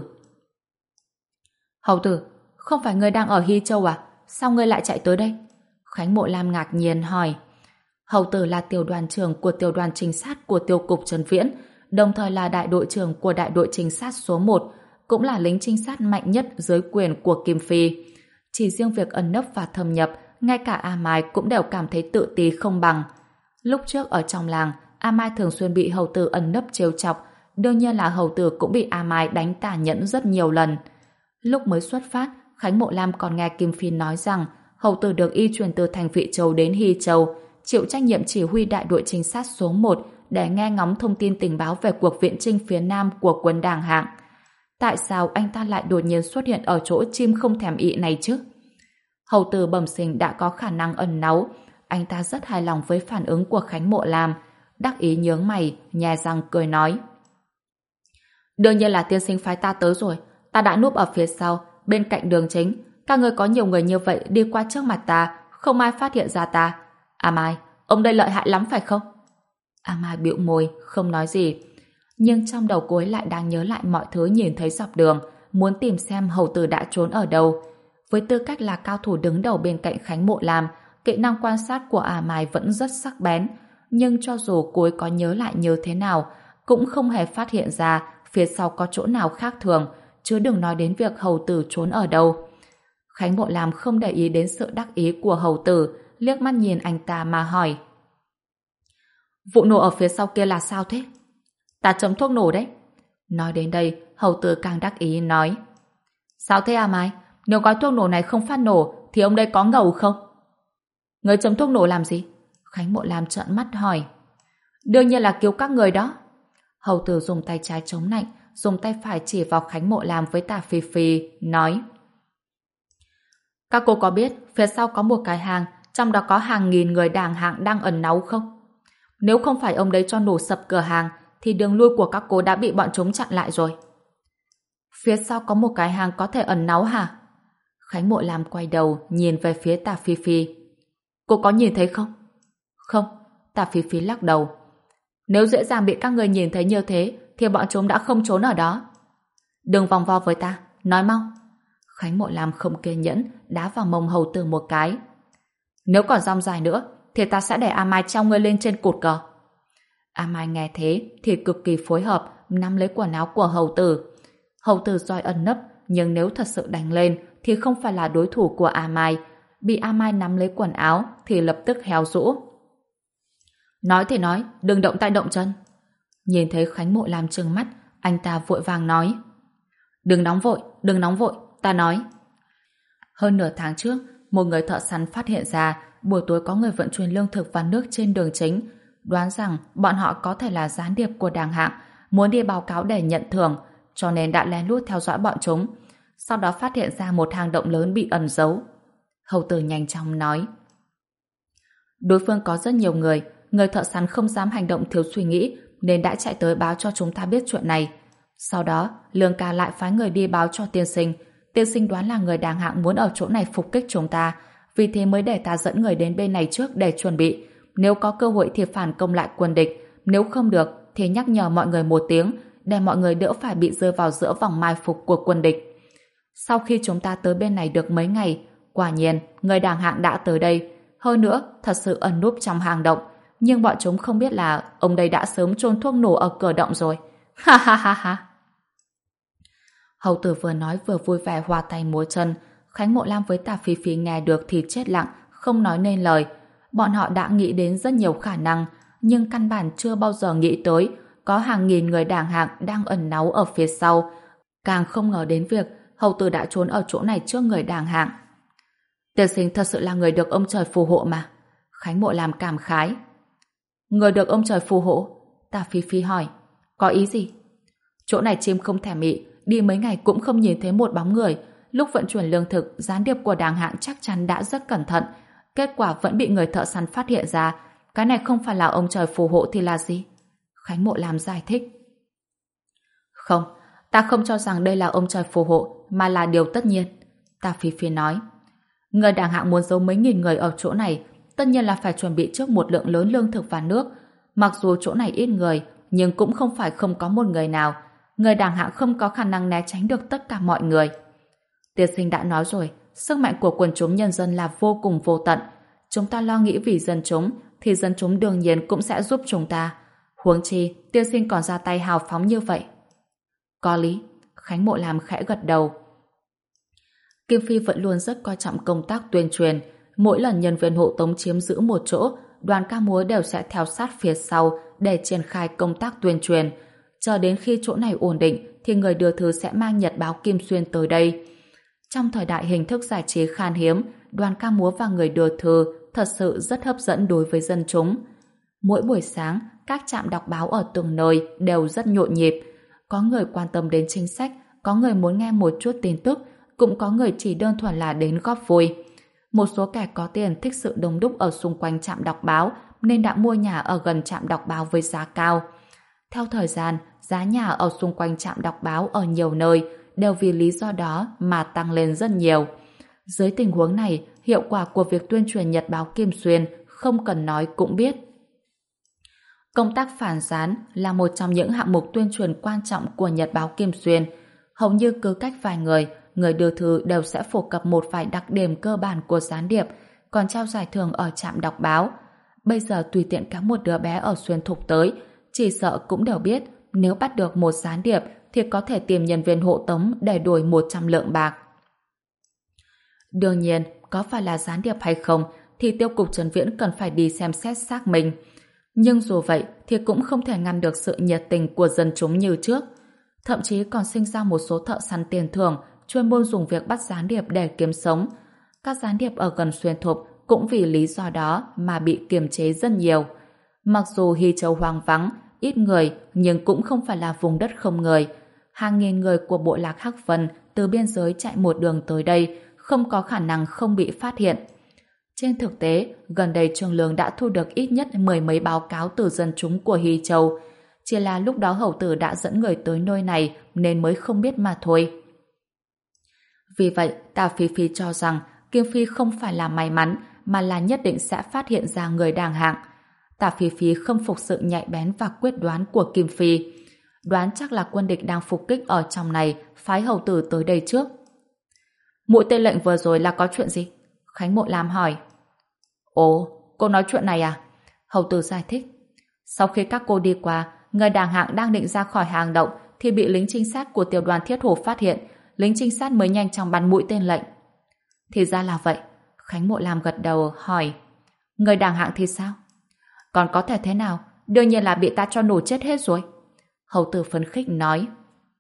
Hầu Tử, không phải ngươi đang ở Hy Châu à? Sao ngươi lại chạy tới đây? Khánh Mộ Lam ngạc nhiên hỏi. Hầu Tử là tiểu đoàn trưởng của tiểu đoàn trinh sát của tiêu cục Trần Viễn, đồng thời là đại đội trưởng của đại đội trinh sát số một, cũng là lính trinh sát mạnh nhất dưới quyền của Kim Phi. Chỉ riêng việc ẩn nấp và thâm nhập, ngay cả A Mai cũng đều cảm thấy tự ti không bằng. Lúc trước ở trong làng, A Mai thường xuyên bị Hầu Tử ẩn nấp trêu chọc, đương nhiên là Hầu Tử cũng bị A Mai đánh tàn nhẫn rất nhiều lần. Lúc mới xuất phát, Khánh Mộ Lam còn nghe Kim Phi nói rằng Hầu Tử được y truyền từ thành Vị Châu đến Hy Châu, chịu trách nhiệm chỉ huy đại đội trinh sát số một để nghe ngóng thông tin tình báo về cuộc viện chinh phía Nam của quân Đàng Hạng. Tại sao anh ta lại đột nhiên xuất hiện ở chỗ chim không thèm ị này chứ? Hầu Tử bẩm sinh đã có khả năng ẩn náu, anh ta rất hài lòng với phản ứng của Khánh Mộ Lam, đắc ý nhướng mày, nhè răng cười nói. Đương nhiên là tiên sinh phái ta tới rồi, ta đã núp ở phía sau, bên cạnh đường chính. Các ngươi có nhiều người như vậy đi qua trước mặt ta, không ai phát hiện ra ta. A Mai, ông đây lợi hại lắm phải không? A Mai bĩu môi, không nói gì. Nhưng trong đầu cô ấy lại đang nhớ lại mọi thứ nhìn thấy dọc đường, muốn tìm xem Hầu Tử đã trốn ở đâu. Với tư cách là cao thủ đứng đầu bên cạnh Khánh Mộ Lam, kỹ năng quan sát của A Mai vẫn rất sắc bén. Nhưng cho dù cô ấy có nhớ lại như thế nào, cũng không hề phát hiện ra phía sau có chỗ nào khác thường, chứ đừng nói đến việc Hầu Tử trốn ở đâu. Khánh Mộ Lam không để ý đến sự đắc ý của Hầu Tử, liếc mắt nhìn anh ta mà hỏi. Vụ nổ ở phía sau kia là sao thế? Ta chấm thuốc nổ đấy. Nói đến đây, Hầu Tử càng đắc ý nói. Sao thế à Mai? Nếu gói thuốc nổ này không phát nổ, thì ông đây có ngầu không? Người chấm thuốc nổ làm gì? Khánh Mộ Lam trợn mắt hỏi. Đương nhiên là cứu các người đó. Hầu Tử dùng tay trái chống nạnh, dùng tay phải chỉ vào Khánh Mộ Lam với Tả Phi Phi, nói. Các cô có biết phía sau có một cái hang, trong đó có hàng nghìn người Đàng Hạng đang ẩn náu không? Nếu không phải ông đấy cho nổ sập cửa hàng, thì đường lui của các cô đã bị bọn chúng chặn lại rồi. Phía sau có một cái hang có thể ẩn náu hả? Khánh Mộ Lam quay đầu, nhìn về phía Tả Phi Phi. Cô có nhìn thấy không? Không, Tả Phi Phi lắc đầu. Nếu dễ dàng bị các người nhìn thấy như thế, thì bọn chúng đã không trốn ở đó. Đừng vòng vo với ta, nói mau. Khánh Mộ Lam không kiên nhẫn, đá vào mông Hầu Tử một cái. Nếu còn rong dài nữa, thì ta sẽ để A Mai treo ngươi lên trên cột cờ. A Mai nghe thế thì cực kỳ phối hợp, nắm lấy quần áo của Hầu Tử. Hầu Tử giỏi ẩn nấp, nhưng nếu thật sự đánh lên thì không phải là đối thủ của A Mai. Bị A Mai nắm lấy quần áo thì lập tức héo rũ. Nói thì nói, đừng động tay động chân. Nhìn thấy Khánh Mộ Lam trừng mắt, anh ta vội vàng nói. Đừng nóng vội, đừng nóng vội, ta nói. Hơn nửa tháng trước, một người thợ săn phát hiện ra buổi tối có người vận chuyển lương thực và nước trên đường chính, đoán rằng bọn họ có thể là gián điệp của Đàng Hạng, muốn đi báo cáo để nhận thưởng, cho nên đã lén lút theo dõi bọn chúng. Sau đó phát hiện ra một hang động lớn bị ẩn giấu. Hầu Tử nhanh chóng nói. Đối phương có rất nhiều người, người thợ săn không dám hành động thiếu suy nghĩ, nên đã chạy tới báo cho chúng ta biết chuyện này. Sau đó, Lương ca lại phái người đi báo cho tiên sinh. Tiên sinh đoán là người Đàng Hạng muốn ở chỗ này phục kích chúng ta, vì thế mới để ta dẫn người đến bên này trước để chuẩn bị. Nếu có cơ hội thì phản công lại quân địch, nếu không được thì nhắc nhở mọi người một tiếng, để mọi người đỡ phải bị rơi vào giữa vòng mai phục của quân địch. Sau khi chúng ta tới bên này được mấy ngày, quả nhiên người Đàng Hạng đã tới đây. Hơn nữa, thật sự ẩn núp trong hang động, nhưng bọn chúng không biết là ông đây đã sớm chôn thuốc nổ ở cửa động rồi. Ha ha ha ha. Hầu Tử vừa nói vừa vui vẻ hoa tay múa chân. Khánh Mộ Lam với Tả Phi Phi nghe được thì chết lặng, không nói nên lời. Bọn họ đã nghĩ đến rất nhiều khả năng, nhưng căn bản chưa bao giờ nghĩ tới có hàng nghìn người Đàng Hạng đang ẩn náu ở phía sau. Càng không ngờ đến việc Hầu Tử đã trốn ở chỗ này trước người Đàng Hạng. Tiên sinh thật sự là người được ông trời phù hộ mà. Khánh Mộ Lam cảm khái. Người được ông trời phù hộ? Tả Phi Phi hỏi. Có ý gì? Chỗ này chim không thèm ị, đi mấy ngày cũng không nhìn thấy một bóng người. Lúc vận chuyển lương thực, gián điệp của Đàng Hạng chắc chắn đã rất cẩn thận. Kết quả vẫn bị người thợ săn phát hiện ra. Cái này không phải là ông trời phù hộ thì là gì? Khánh Mộ Lam giải thích. Không, ta không cho rằng đây là ông trời phù hộ, mà là điều tất nhiên. Tạ Phi Phi nói. Người đảng hạng muốn giấu mấy nghìn người ở chỗ này, tất nhiên là phải chuẩn bị trước một lượng lớn lương thực và nước. Mặc dù chỗ này ít người, nhưng cũng không phải không có một người nào. Người đảng hạng không có khả năng né tránh được tất cả mọi người. Tiên sinh đã nói rồi, sức mạnh của quần chúng nhân dân là vô cùng vô tận. Chúng ta lo nghĩ vì dân chúng, thì dân chúng đương nhiên cũng sẽ giúp chúng ta. Huống chi, tiên sinh còn ra tay hào phóng như vậy. Có lý, Khánh Mộ Lam khẽ gật đầu. Kim Phi vẫn luôn rất coi trọng công tác tuyên truyền. Mỗi lần nhân viên hộ tống chiếm giữ một chỗ, đoàn ca múa đều sẽ theo sát phía sau để triển khai công tác tuyên truyền. Chờ đến khi chỗ này ổn định thì người đưa thư sẽ mang nhật báo Kim Xuyên tới đây. Trong thời đại hình thức giải trí khan hiếm, đoàn ca múa và người đưa thư thật sự rất hấp dẫn đối với dân chúng. Mỗi buổi sáng, các trạm đọc báo ở từng nơi đều rất nhộn nhịp. Có người quan tâm đến chính sách, có người muốn nghe một chút tin tức, cũng có người chỉ đơn thuần là đến góp vui. Một số kẻ có tiền thích sự đông đúc ở xung quanh trạm đọc báo nên đã mua nhà ở gần trạm đọc báo với giá cao. Theo thời gian, giá nhà ở xung quanh trạm đọc báo ở nhiều nơi đều vì lý do đó mà tăng lên rất nhiều. Dưới tình huống này, hiệu quả của việc tuyên truyền nhật báo Kim Xuyên không cần nói cũng biết. Công tác phản gián là một trong những hạng mục tuyên truyền quan trọng của nhật báo Kim Xuyên. Hầu như cứ cách vài người, người đưa thư đều sẽ phổ cập một vài đặc điểm cơ bản của gián điệp, còn trao giải thưởng ở trạm đọc báo. Bây giờ tùy tiện kéo một đứa bé ở Xuyên Thục tới, chỉ sợ cũng đều biết nếu bắt được một gián điệp thì có thể tìm nhân viên hộ tống để đổi một trăm lượng bạc. Đương nhiên, có phải là gián điệp hay không thì Tiêu cục Trần Viễn cần phải đi xem xét xác minh. Nhưng dù vậy thì cũng không thể ngăn được sự nhiệt tình của dân chúng như trước. Thậm chí còn sinh ra một số thợ săn tiền thưởng chuyên môn dùng việc bắt gián điệp để kiếm sống. Các gián điệp ở gần Xuyên Thục cũng vì lý do đó mà bị kiềm chế rất nhiều. Mặc dù Hy Châu hoang vắng, ít người nhưng cũng không phải là vùng đất không người. Hàng nghìn người của bộ lạc Hắc Vân từ biên giới chạy một đường tới đây không có khả năng không bị phát hiện. Trên thực tế, gần đây Trương Lương đã thu được ít nhất mười mấy báo cáo từ dân chúng của Hy Châu. Chỉ là lúc đó hầu tử đã dẫn người tới nơi này nên mới không biết mà thôi. Vì vậy, Tạ Phi Phi cho rằng Kim Phi không phải là may mắn mà là nhất định sẽ phát hiện ra người đàng hạng. Tạ Phi Phi không phục sự nhạy bén và quyết đoán của Kim Phi. Đoán chắc là quân địch đang phục kích ở trong này, phái hầu tử tới đây trước. Mũi tên lệnh vừa rồi là có chuyện gì? Khánh Mộ Lam hỏi. Ồ, cô nói chuyện này à? Hầu tử giải thích. Sau khi các cô đi qua, người đàng hạng đang định ra khỏi hang động thì bị lính trinh sát của tiểu đoàn Thiết Hổ phát hiện. Lính trinh sát mới nhanh chóng bắn mũi tên lệnh. Thì ra là vậy. Khánh Mộ Lam gật đầu hỏi. Người đàng hạng thì sao? Còn có thể thế nào? Đương nhiên là bị ta cho nổ chết hết rồi. Hầu tử phấn khích nói.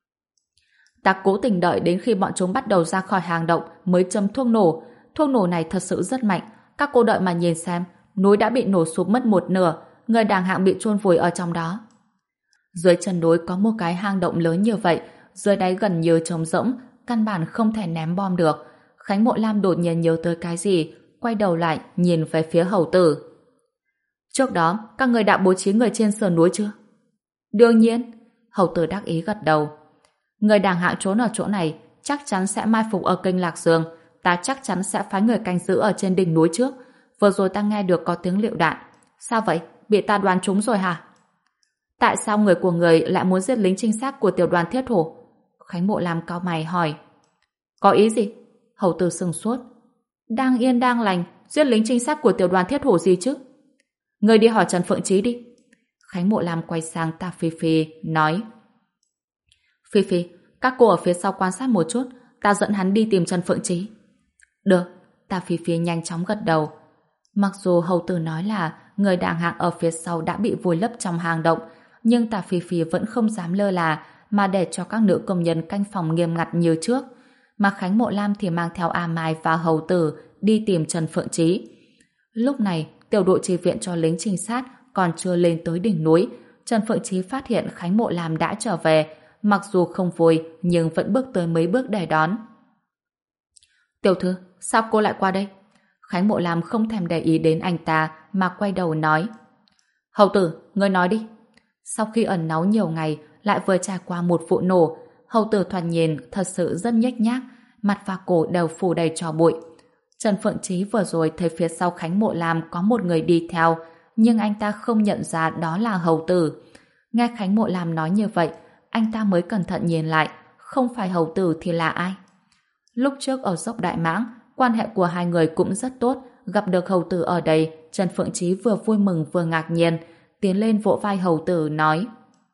Ta cố tình đợi đến khi bọn chúng bắt đầu ra khỏi hang động mới châm thuốc nổ. Thuốc nổ này thật sự rất mạnh. Các cô đợi mà nhìn xem, núi đã bị nổ sụp mất một nửa, người đàng hạng bị chôn vùi ở trong đó. Dưới chân núi có một cái hang động lớn như vậy, dưới đáy gần như trống rỗng, căn bản không thể ném bom được. Khánh Mộ Lam đột nhiên nhớ tới cái gì, quay đầu lại nhìn về phía hầu tử. Trước đó, các người đã bố trí người trên sườn núi chưa? Đương nhiên. Hầu tử đắc ý gật đầu. Người đàng hạng trốn ở chỗ này chắc chắn sẽ mai phục ở kênh Lạc Dương. Ta chắc chắn sẽ phái người canh giữ ở trên đỉnh núi trước. Vừa rồi ta nghe được có tiếng lựu đạn. Sao vậy? Bị ta đoán trúng rồi hả? Tại sao người của người lại muốn giết lính trinh sát của tiểu đoàn Thiết Hổ? Khánh Mộ Lam cau mày hỏi. Có ý gì? Hầu tử sừng sốt. Đang yên đang lành, giết lính trinh sát của tiểu đoàn Thiết Hổ gì chứ? Người đi hỏi Trần Phượng Chí đi. Khánh Mộ Lam quay sang Tạ Phi Phi, nói. Phi Phi, các cô ở phía sau quan sát một chút, ta dẫn hắn đi tìm Trần Phượng Chí. Được, Tạ Phi Phi nhanh chóng gật đầu. Mặc dù hầu tử nói là người đàng hạng ở phía sau đã bị vùi lấp trong hang động, nhưng Tạ Phi Phi vẫn không dám lơ là mà để cho các nữ công nhân canh phòng nghiêm ngặt như trước. Mà Khánh Mộ Lam thì mang theo A Mai và hầu tử đi tìm Trần Phượng Chí. Lúc này, tiểu đội chi viện cho lính trinh sát còn chưa lên tới đỉnh núi. Trần Phượng Chí phát hiện Khánh Mộ Lam đã trở về, mặc dù không vui nhưng vẫn bước tới mấy bước để đón. Tiểu thư, sao cô lại qua đây? Khánh Mộ Lam không thèm để ý đến anh ta mà quay đầu nói. Hầu tử, ngươi nói đi. Sau khi ẩn náu nhiều ngày, lại vừa trải qua một vụ nổ, hầu tử thoạt nhìn thật sự rất nhếch nhác, mặt và cổ đều phủ đầy tro bụi. Trần Phượng Chí vừa rồi thấy phía sau Khánh Mộ Lam có một người đi theo, nhưng anh ta không nhận ra đó là hầu tử. Nghe Khánh Mộ Lam nói như vậy, anh ta mới cẩn thận nhìn lại, không phải hầu tử thì là ai? Lúc trước ở dốc Đại Mãng, quan hệ của hai người cũng rất tốt, gặp được hầu tử ở đây, Trần Phượng Chí vừa vui mừng vừa ngạc nhiên, tiến lên vỗ vai hầu tử nói: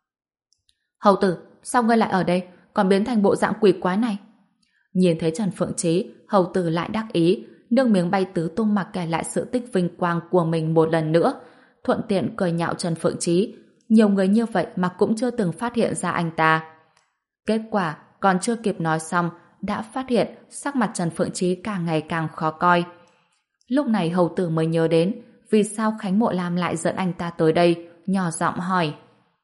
Hầu tử, sao ngươi lại ở đây, còn biến thành bộ dạng quỷ quái này? Nhìn thấy Trần Phượng Chí, hầu tử lại đắc ý, nước miếng bay tứ tung mà kể lại sự tích vinh quang của mình một lần nữa, thuận tiện cười nhạo Trần Phượng Chí. Nhiều người như vậy mà cũng chưa từng phát hiện ra anh ta. Kết quả, còn chưa kịp nói xong, đã phát hiện sắc mặt Trần Phượng Chí càng ngày càng khó coi. Lúc này hầu tử mới nhớ đến vì sao Khánh Mộ Lam lại dẫn anh ta tới đây, nhỏ giọng hỏi.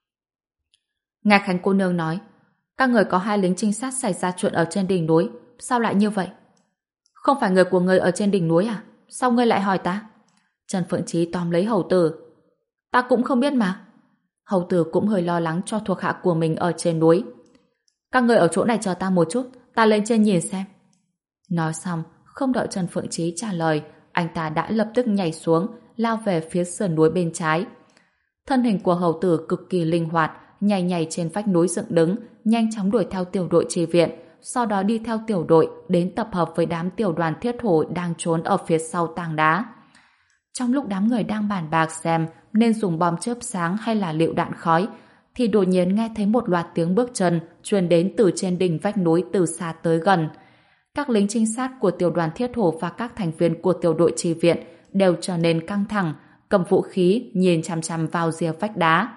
Nghe Khánh cô nương nói, các người có hai lính trinh sát xảy ra chuyện ở trên đỉnh núi, sao lại như vậy? Không phải người của người ở trên đỉnh núi à? Sao ngươi lại hỏi ta? Trần Phượng Chí tóm lấy hầu tử. Ta cũng không biết mà. Hầu tử cũng hơi lo lắng cho thuộc hạ của mình ở trên núi. Các người ở chỗ này chờ ta một chút, ta lên trên nhìn xem. Nói xong, không đợi Trần Phượng Chí trả lời, anh ta đã lập tức nhảy xuống, lao về phía sườn núi bên trái. Thân hình của hầu tử cực kỳ linh hoạt, nhảy nhảy trên vách núi dựng đứng, nhanh chóng đuổi theo tiểu đội chi viện, sau đó đi theo tiểu đội đến tập hợp với đám tiểu đoàn thiết thổ đang trốn ở phía sau tảng đá. Trong lúc đám người đang bàn bạc xem nên dùng bom chớp sáng hay là lựu đạn khói, thì đột nhiên nghe thấy một loạt tiếng bước chân truyền đến từ trên đỉnh vách núi từ xa tới gần. Các lính trinh sát của tiểu đoàn thiết thổ và các thành viên của tiểu đội chi viện đều trở nên căng thẳng, cầm vũ khí nhìn chằm chằm vào rìa vách đá.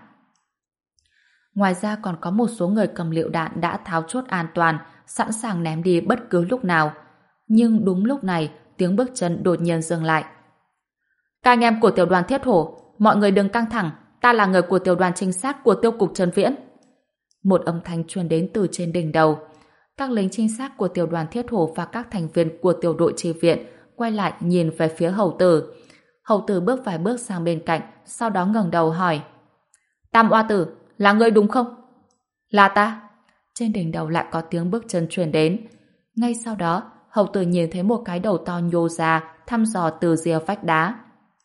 Ngoài ra còn có một số người cầm lựu đạn đã tháo chốt an toàn, sẵn sàng ném đi bất cứ lúc nào. Nhưng đúng lúc này, tiếng bước chân đột nhiên dừng lại. Các anh em của tiểu đoàn thiết thổ, mọi người đừng căng thẳng, ta là người của tiểu đoàn trinh sát của tiêu cục Trần Viễn. Một âm thanh truyền đến từ trên đỉnh đầu. Các lính trinh sát của tiểu đoàn thiết thổ và các thành viên của tiểu đội chi viện quay lại nhìn về phía hầu tử. Hầu tử bước vài bước sang bên cạnh, sau đó ngẩng đầu hỏi: Tam oa tử, là ngươi đúng không? Là ta. Trên đỉnh đầu lại có tiếng bước chân truyền đến. Ngay sau đó, hầu tử nhìn thấy một cái đầu to nhô ra, thăm dò từ rìa vách đá.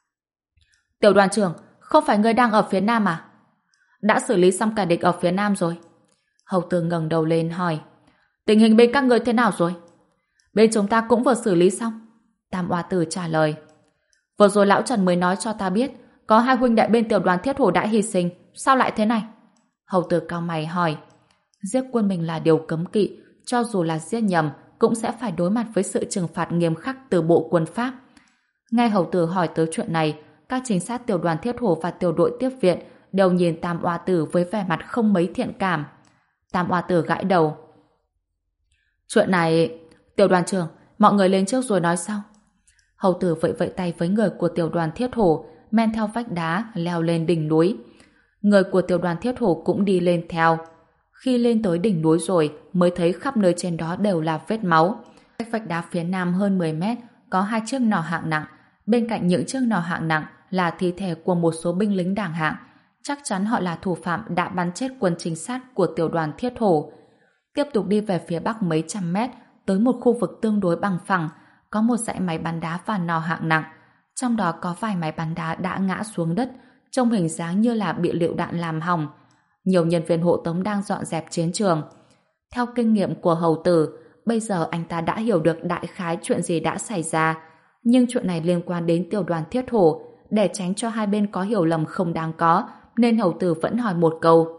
Tiểu đoàn trưởng, không phải ngươi đang ở phía nam à? Đã xử lý xong cả địch ở phía nam rồi. Hầu tử ngẩng đầu lên hỏi: Tình hình bên các ngươi thế nào rồi? Bên chúng ta cũng vừa xử lý xong. Tam oa tử trả lời. Vừa rồi lão Trần mới nói cho ta biết có hai huynh đệ bên tiểu đoàn thiết thổ đã hy sinh, sao lại thế này? Hầu tử cau mày hỏi. Giết quân mình là điều cấm kỵ, cho dù là giết nhầm cũng sẽ phải đối mặt với sự trừng phạt nghiêm khắc từ bộ quân Pháp. Nghe hầu tử hỏi tới chuyện này, các trinh sát tiểu đoàn thiết thổ và tiểu đội tiếp viện đều nhìn Tam oa tử với vẻ mặt không mấy thiện cảm. Tam oa tử gãi đầu. Chuyện này, tiểu đoàn trưởng, mọi người lên trước rồi nói sau. Hầu tử vẫy vẫy tay với người của tiểu đoàn thiết thổ, men theo vách đá leo lên đỉnh núi. Người của tiểu đoàn thiết thổ cũng đi lên theo. Khi lên tới đỉnh núi rồi mới thấy khắp nơi trên đó đều là vết máu. Cách vách đá phía nam hơn mười mét có hai chiếc nỏ hạng nặng. Bên cạnh những chiếc nỏ hạng nặng là thi thể của một số binh lính đảng hạng. Chắc chắn họ là thủ phạm đã bắn chết quân trinh sát của tiểu đoàn thiết thổ. Tiếp tục đi về phía bắc mấy trăm mét tới một khu vực tương đối bằng phẳng, có một dãy máy bắn đá và nỏ hạng nặng. Trong đó có vài máy bắn đá đã ngã xuống đất, trông hình dáng như là bị lựu đạn làm hỏng. Nhiều nhân viên hộ tống đang dọn dẹp chiến trường. Theo kinh nghiệm của hầu tử, bây giờ anh ta đã hiểu được đại khái chuyện gì đã xảy ra. Nhưng chuyện này liên quan đến tiểu đoàn thiết thổ, để tránh cho hai bên có hiểu lầm không đáng có, nên hầu tử vẫn hỏi một câu.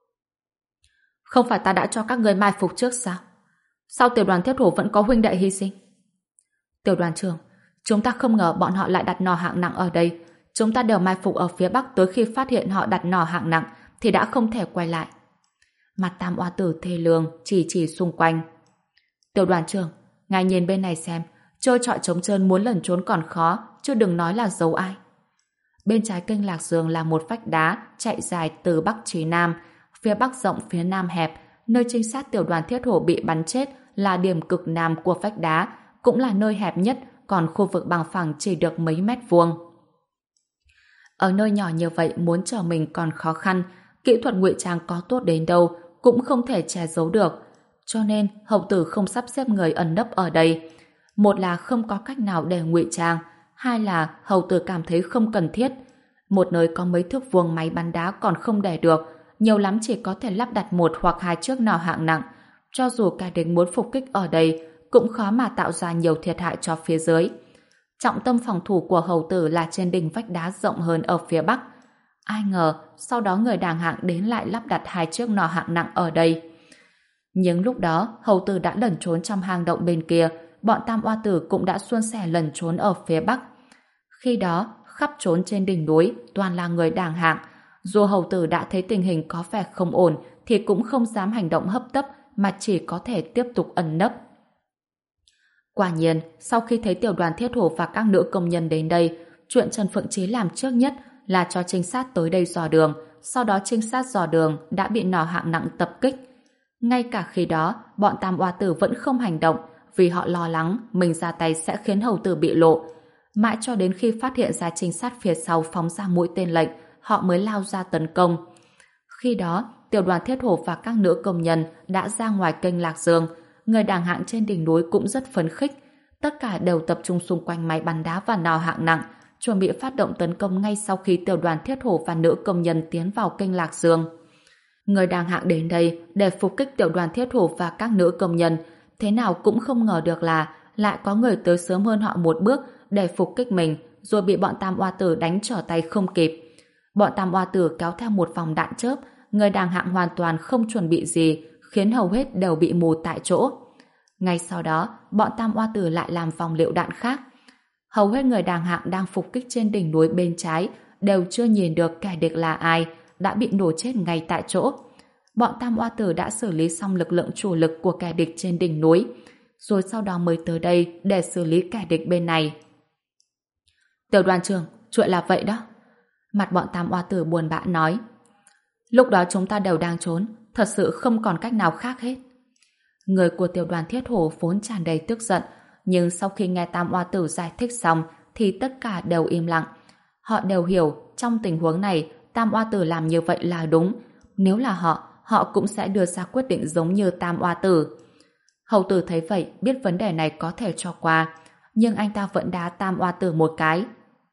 Không phải ta đã cho các người mai phục trước sao? Sao tiểu đoàn thiết thổ vẫn có huynh đệ hy sinh? Tiểu đoàn trưởng, chúng ta không ngờ bọn họ lại đặt nỏ hạng nặng ở đây. Chúng ta đều mai phục ở phía bắc, tới khi phát hiện họ đặt nỏ hạng nặng thì đã không thể quay lại. Mặt Tam oa tử thê lương chỉ chỉ xung quanh. Tiểu đoàn trưởng, ngài nhìn bên này xem, trôi trọi trống trơn muốn lẩn trốn còn khó, chứ đừng nói là giấu ai. Bên trái kênh Lạc Dương là một vách đá chạy dài từ bắc chí nam, phía bắc rộng phía nam hẹp, nơi trinh sát tiểu đoàn thiết thổ bị bắn chết là điểm cực nam của vách đá, cũng là nơi hẹp nhất, còn khu vực bằng phẳng chỉ được mấy mét vuông. Ở nơi nhỏ như vậy muốn chờ mình còn khó khăn, kỹ thuật ngụy trang có tốt đến đâu cũng không thể che giấu được. Cho nên Hầu Tử không sắp xếp người ẩn nấp ở đây. Một là không có cách nào để ngụy trang, hai là Hầu Tử cảm thấy không cần thiết. Một nơi có mấy thước vuông máy bắn đá còn không để được, nhiều lắm chỉ có thể lắp đặt một hoặc hai chiếc nỏ hạng nặng. Cho dù kẻ địch muốn phục kích ở đây, cũng khó mà tạo ra nhiều thiệt hại cho phía dưới. Trọng tâm phòng thủ của Hầu Tử là trên đỉnh vách đá rộng hơn ở phía bắc. Ai ngờ, sau đó người đàng hạng đến lại lắp đặt hai chiếc nỏ hạng nặng ở đây. Nhưng lúc đó, Hầu Tử đã lẩn trốn trong hang động bên kia, bọn Tam Oa Tử cũng đã suôn sẻ lẩn trốn ở phía bắc. Khi đó, khắp trốn trên đỉnh núi toàn là người đàng hạng. Dù Hầu Tử đã thấy tình hình có vẻ không ổn, thì cũng không dám hành động hấp tấp, mà chỉ có thể tiếp tục ẩn nấp. Quả nhiên, sau khi thấy tiểu đoàn thiết hổ và các nữ công nhân đến đây, chuyện Trần Phượng Chí làm trước nhất là cho trinh sát tới đây dò đường, sau đó trinh sát dò đường đã bị nỏ hạng nặng tập kích. Ngay cả khi đó, bọn Tam Oa Tử vẫn không hành động vì họ lo lắng mình ra tay sẽ khiến Hầu Tử bị lộ. Mãi cho đến khi phát hiện ra trinh sát phía sau phóng ra mũi tên lệnh, họ mới lao ra tấn công. Khi đó, tiểu đoàn thiết hổ và các nữ công nhân đã ra ngoài kênh Lạc Dương. Người đàng hạng trên đỉnh núi cũng rất phấn khích. Tất cả đều tập trung xung quanh máy bắn đá và nỏ hạng nặng, chuẩn bị phát động tấn công ngay sau khi tiểu đoàn thiết hổ và nữ công nhân tiến vào kênh Lạc Dương. Người đàng hạng đến đây để phục kích tiểu đoàn thiết hổ và các nữ công nhân, thế nào cũng không ngờ được là lại có người tới sớm hơn họ một bước để phục kích mình, rồi bị bọn Tam Oa Tử đánh trở tay không kịp. Bọn Tam Oa Tử kéo theo một vòng đạn chớp, người đàng hạng hoàn toàn không chuẩn bị gì, khiến hầu hết đều bị mù tại chỗ. Ngay sau đó, bọn Tam Oa Tử lại làm vòng liệu đạn khác. Hầu hết người đàng hạng đang phục kích trên đỉnh núi bên trái đều chưa nhìn được kẻ địch là ai, đã bị nổ chết ngay tại chỗ. Bọn Tam Oa Tử đã xử lý xong lực lượng chủ lực của kẻ địch trên đỉnh núi, rồi sau đó mới tới đây để xử lý kẻ địch bên này. Tiểu đoàn trưởng, chuyện là vậy đó. Mặt bọn Tam Oa Tử buồn bã nói. Lúc đó chúng ta đều đang trốn, thật sự không còn cách nào khác hết. Người của tiểu đoàn thiết hổ vốn tràn đầy tức giận, nhưng sau khi nghe Tam Oa Tử giải thích xong thì tất cả đều im lặng. Họ đều hiểu trong tình huống này Tam Oa Tử làm như vậy là đúng. Nếu là họ, họ cũng sẽ đưa ra quyết định giống như Tam Oa Tử. Hầu Tử thấy vậy biết vấn đề này có thể cho qua, nhưng anh ta vẫn đá Tam Oa Tử một cái.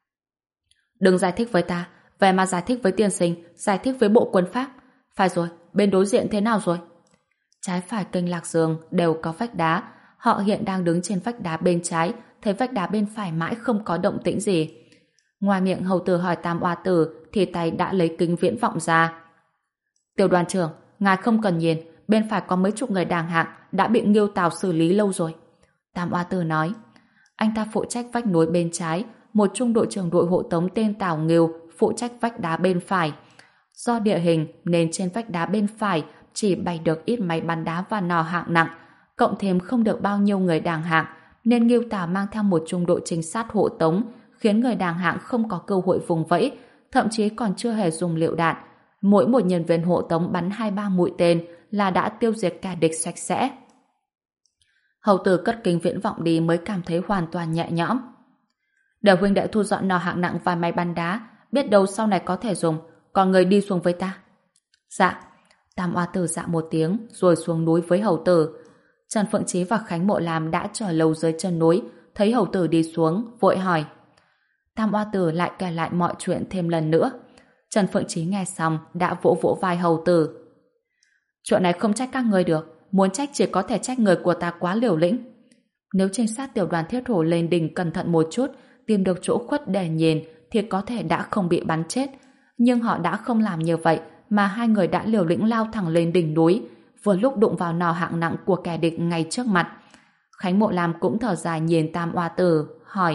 Đừng giải thích với ta, về mà giải thích với tiên sinh, giải thích với bộ quân pháp. Phải rồi, bên đối diện thế nào rồi? Trái phải kênh Lạc Dương đều có vách đá. Họ hiện đang đứng trên vách đá bên trái, thấy vách đá bên phải mãi không có động tĩnh gì. Ngoài miệng Hầu Tử hỏi Tam Oa Tử thì tay đã lấy kính viễn vọng ra. Tiểu đoàn trưởng, ngài không cần nhìn, bên phải có mấy chục người đàng hạng đã bị Nghiêu Tào xử lý lâu rồi. Tam Oa Tử nói. Anh ta phụ trách vách núi bên trái, một trung đội trưởng đội hộ tống tên Tào Nghiêu phụ trách vách đá bên phải. Do địa hình nên trên vách đá bên phải chỉ bày được ít máy bắn đá và nỏ hạng nặng, cộng thêm không được bao nhiêu người đàng hạng, nên Nghiêu Tào mang theo một trung đội trinh sát hộ tống, khiến người đàng hạng không có cơ hội vùng vẫy, thậm chí còn chưa hề dùng lựu đạn. Mỗi một nhân viên hộ tống bắn hai ba mũi tên là đã tiêu diệt kẻ địch sạch sẽ. Hầu Tử cất kính viễn vọng đi mới cảm thấy hoàn toàn nhẹ nhõm. Để huynh đệ thu dọn nỏ hạng nặng và máy bắn đá, biết đâu sau này có thể dùng, còn người đi xuống với ta. Dạ. Tam Oa Tử dạ một tiếng rồi xuống núi với Hầu Tử. Trần Phượng Chí và Khánh Mộ Lam đã chờ lâu dưới chân núi, thấy Hầu Tử đi xuống, vội hỏi. Tam Oa Tử lại kể lại mọi chuyện thêm lần nữa. Trần Phượng Chí nghe xong đã vỗ vỗ vai Hầu Tử. Chuyện này không trách các người được, muốn trách chỉ có thể trách người của ta quá liều lĩnh. Nếu trinh sát tiểu đoàn thiết hổ lên đỉnh cẩn thận một chút, tìm được chỗ khuất để nhìn thì có thể đã không bị bắn chết. Nhưng họ đã không làm như vậy, mà hai người đã liều lĩnh lao thẳng lên đỉnh núi, vừa lúc đụng vào nỏ hạng nặng của kẻ địch ngay trước mặt. Khánh Mộ Lam cũng thở dài nhìn Tam Oa Tử, hỏi.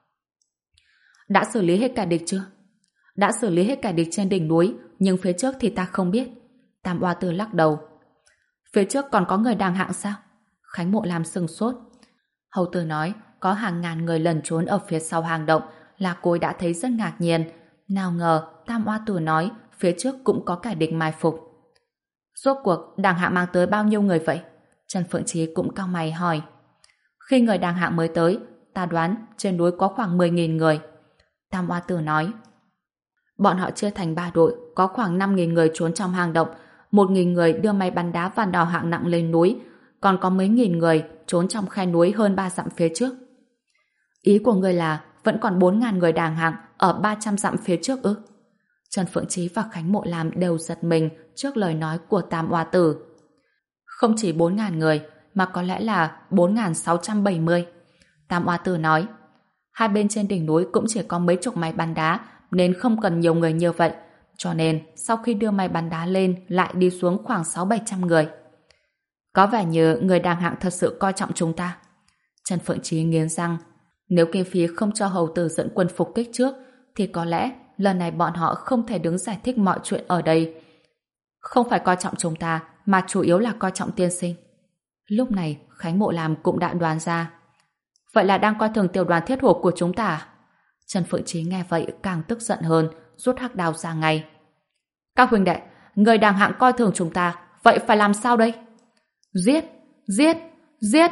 Đã xử lý hết kẻ địch chưa? Đã xử lý hết kẻ địch trên đỉnh núi, nhưng phía trước thì ta không biết. Tam Oa Tử lắc đầu. Phía trước còn có người đàng hạng sao? Khánh Mộ Lam sừng sốt. Hầu Tử nói, có hàng ngàn người lẩn trốn ở phía sau hang động, là cô ấy đã thấy rất ngạc nhiên. Nào ngờ, Tam Oa Tử nói, phía trước cũng có kẻ địch mai phục. Rốt cuộc, đàng hạng mang tới bao nhiêu người vậy? Trần Phượng Chí cũng cau mày hỏi. Khi người đàng hạng mới tới, ta đoán trên núi có khoảng mười nghìn người. Tam Oa Tử nói. Bọn họ chia thành ba đội, có khoảng năm nghìn người trốn trong hang động, một nghìn người đưa máy bắn đá và đào hạng nặng lên núi, còn có mấy nghìn người trốn trong khe núi hơn ba dặm phía trước. Ý của ngươi là vẫn còn bốn ngàn người đàng hạng ở ba trăm dặm phía trước ư? Trần Phượng Chí và Khánh Mộ Lam đều giật mình trước lời nói của Tam Oa Tử. Không chỉ bốn ngàn người, mà có lẽ là bốn nghìn sáu trăm bảy mươi. Tam Oa Tử nói, hai bên trên đỉnh núi cũng chỉ có mấy chục máy bắn đá, nên không cần nhiều người như vậy. Cho nên, sau khi đưa máy bắn đá lên, lại đi xuống khoảng sáu bảy trăm người. Có vẻ như người đàng hạng thật sự coi trọng chúng ta. Trần Phượng Chí nghiến răng, nếu Kim Phi không cho hầu tử dẫn quân phục kích trước, thì có lẽ lần này bọn họ không thể đứng giải thích mọi chuyện ở đây. Không phải coi trọng chúng ta, mà chủ yếu là coi trọng tiên sinh. Lúc này, Khánh Mộ Lam cũng đã đoán ra. Vậy là đang coi thường tiểu đoàn thiết hổ của chúng ta à? Trần Phượng Chí nghe vậy càng tức giận hơn, rút hắc đao ra ngay. Các huynh đệ, người đàng hạng coi thường chúng ta, vậy phải làm sao đây? Giết! Giết! Giết!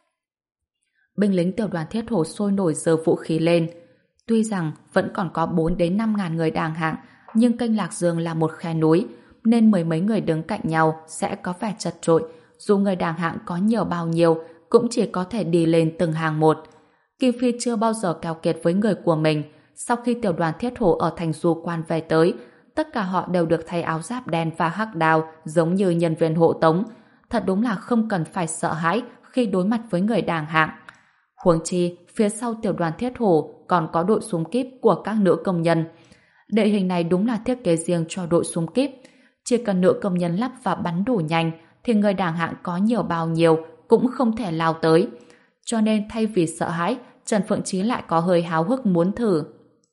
Binh lính tiểu đoàn thiết hổ sôi nổi giơ vũ khí lên. Tuy rằng vẫn còn có bốn đến năm ngàn người đàng hạng, nhưng kênh Lạc Dương là một khe núi, nên mười mấy người đứng cạnh nhau sẽ có vẻ chật chội. Dù người đàng hạng có nhiều bao nhiêu, cũng chỉ có thể đi lên từng hàng một. Kim Phi chưa bao giờ keo kiệt với người của mình. Sau khi tiểu đoàn thiết hổ ở thành Du Quan về tới, tất cả họ đều được thay áo giáp đen và hắc đao giống như nhân viên hộ tống. Thật đúng là không cần phải sợ hãi khi đối mặt với người đàng hạng. Huống chi, phía sau tiểu đoàn thiết hổ còn có đội súng kíp của các nữ công nhân. Địa hình này đúng là thiết kế riêng cho đội súng kíp. Chỉ cần nữ công nhân lắp và bắn đủ nhanh, thì người đàng hạng có nhiều bao nhiêu cũng không thể lao tới. Cho nên thay vì sợ hãi, Trần Phượng Chí lại có hơi háo hức muốn thử.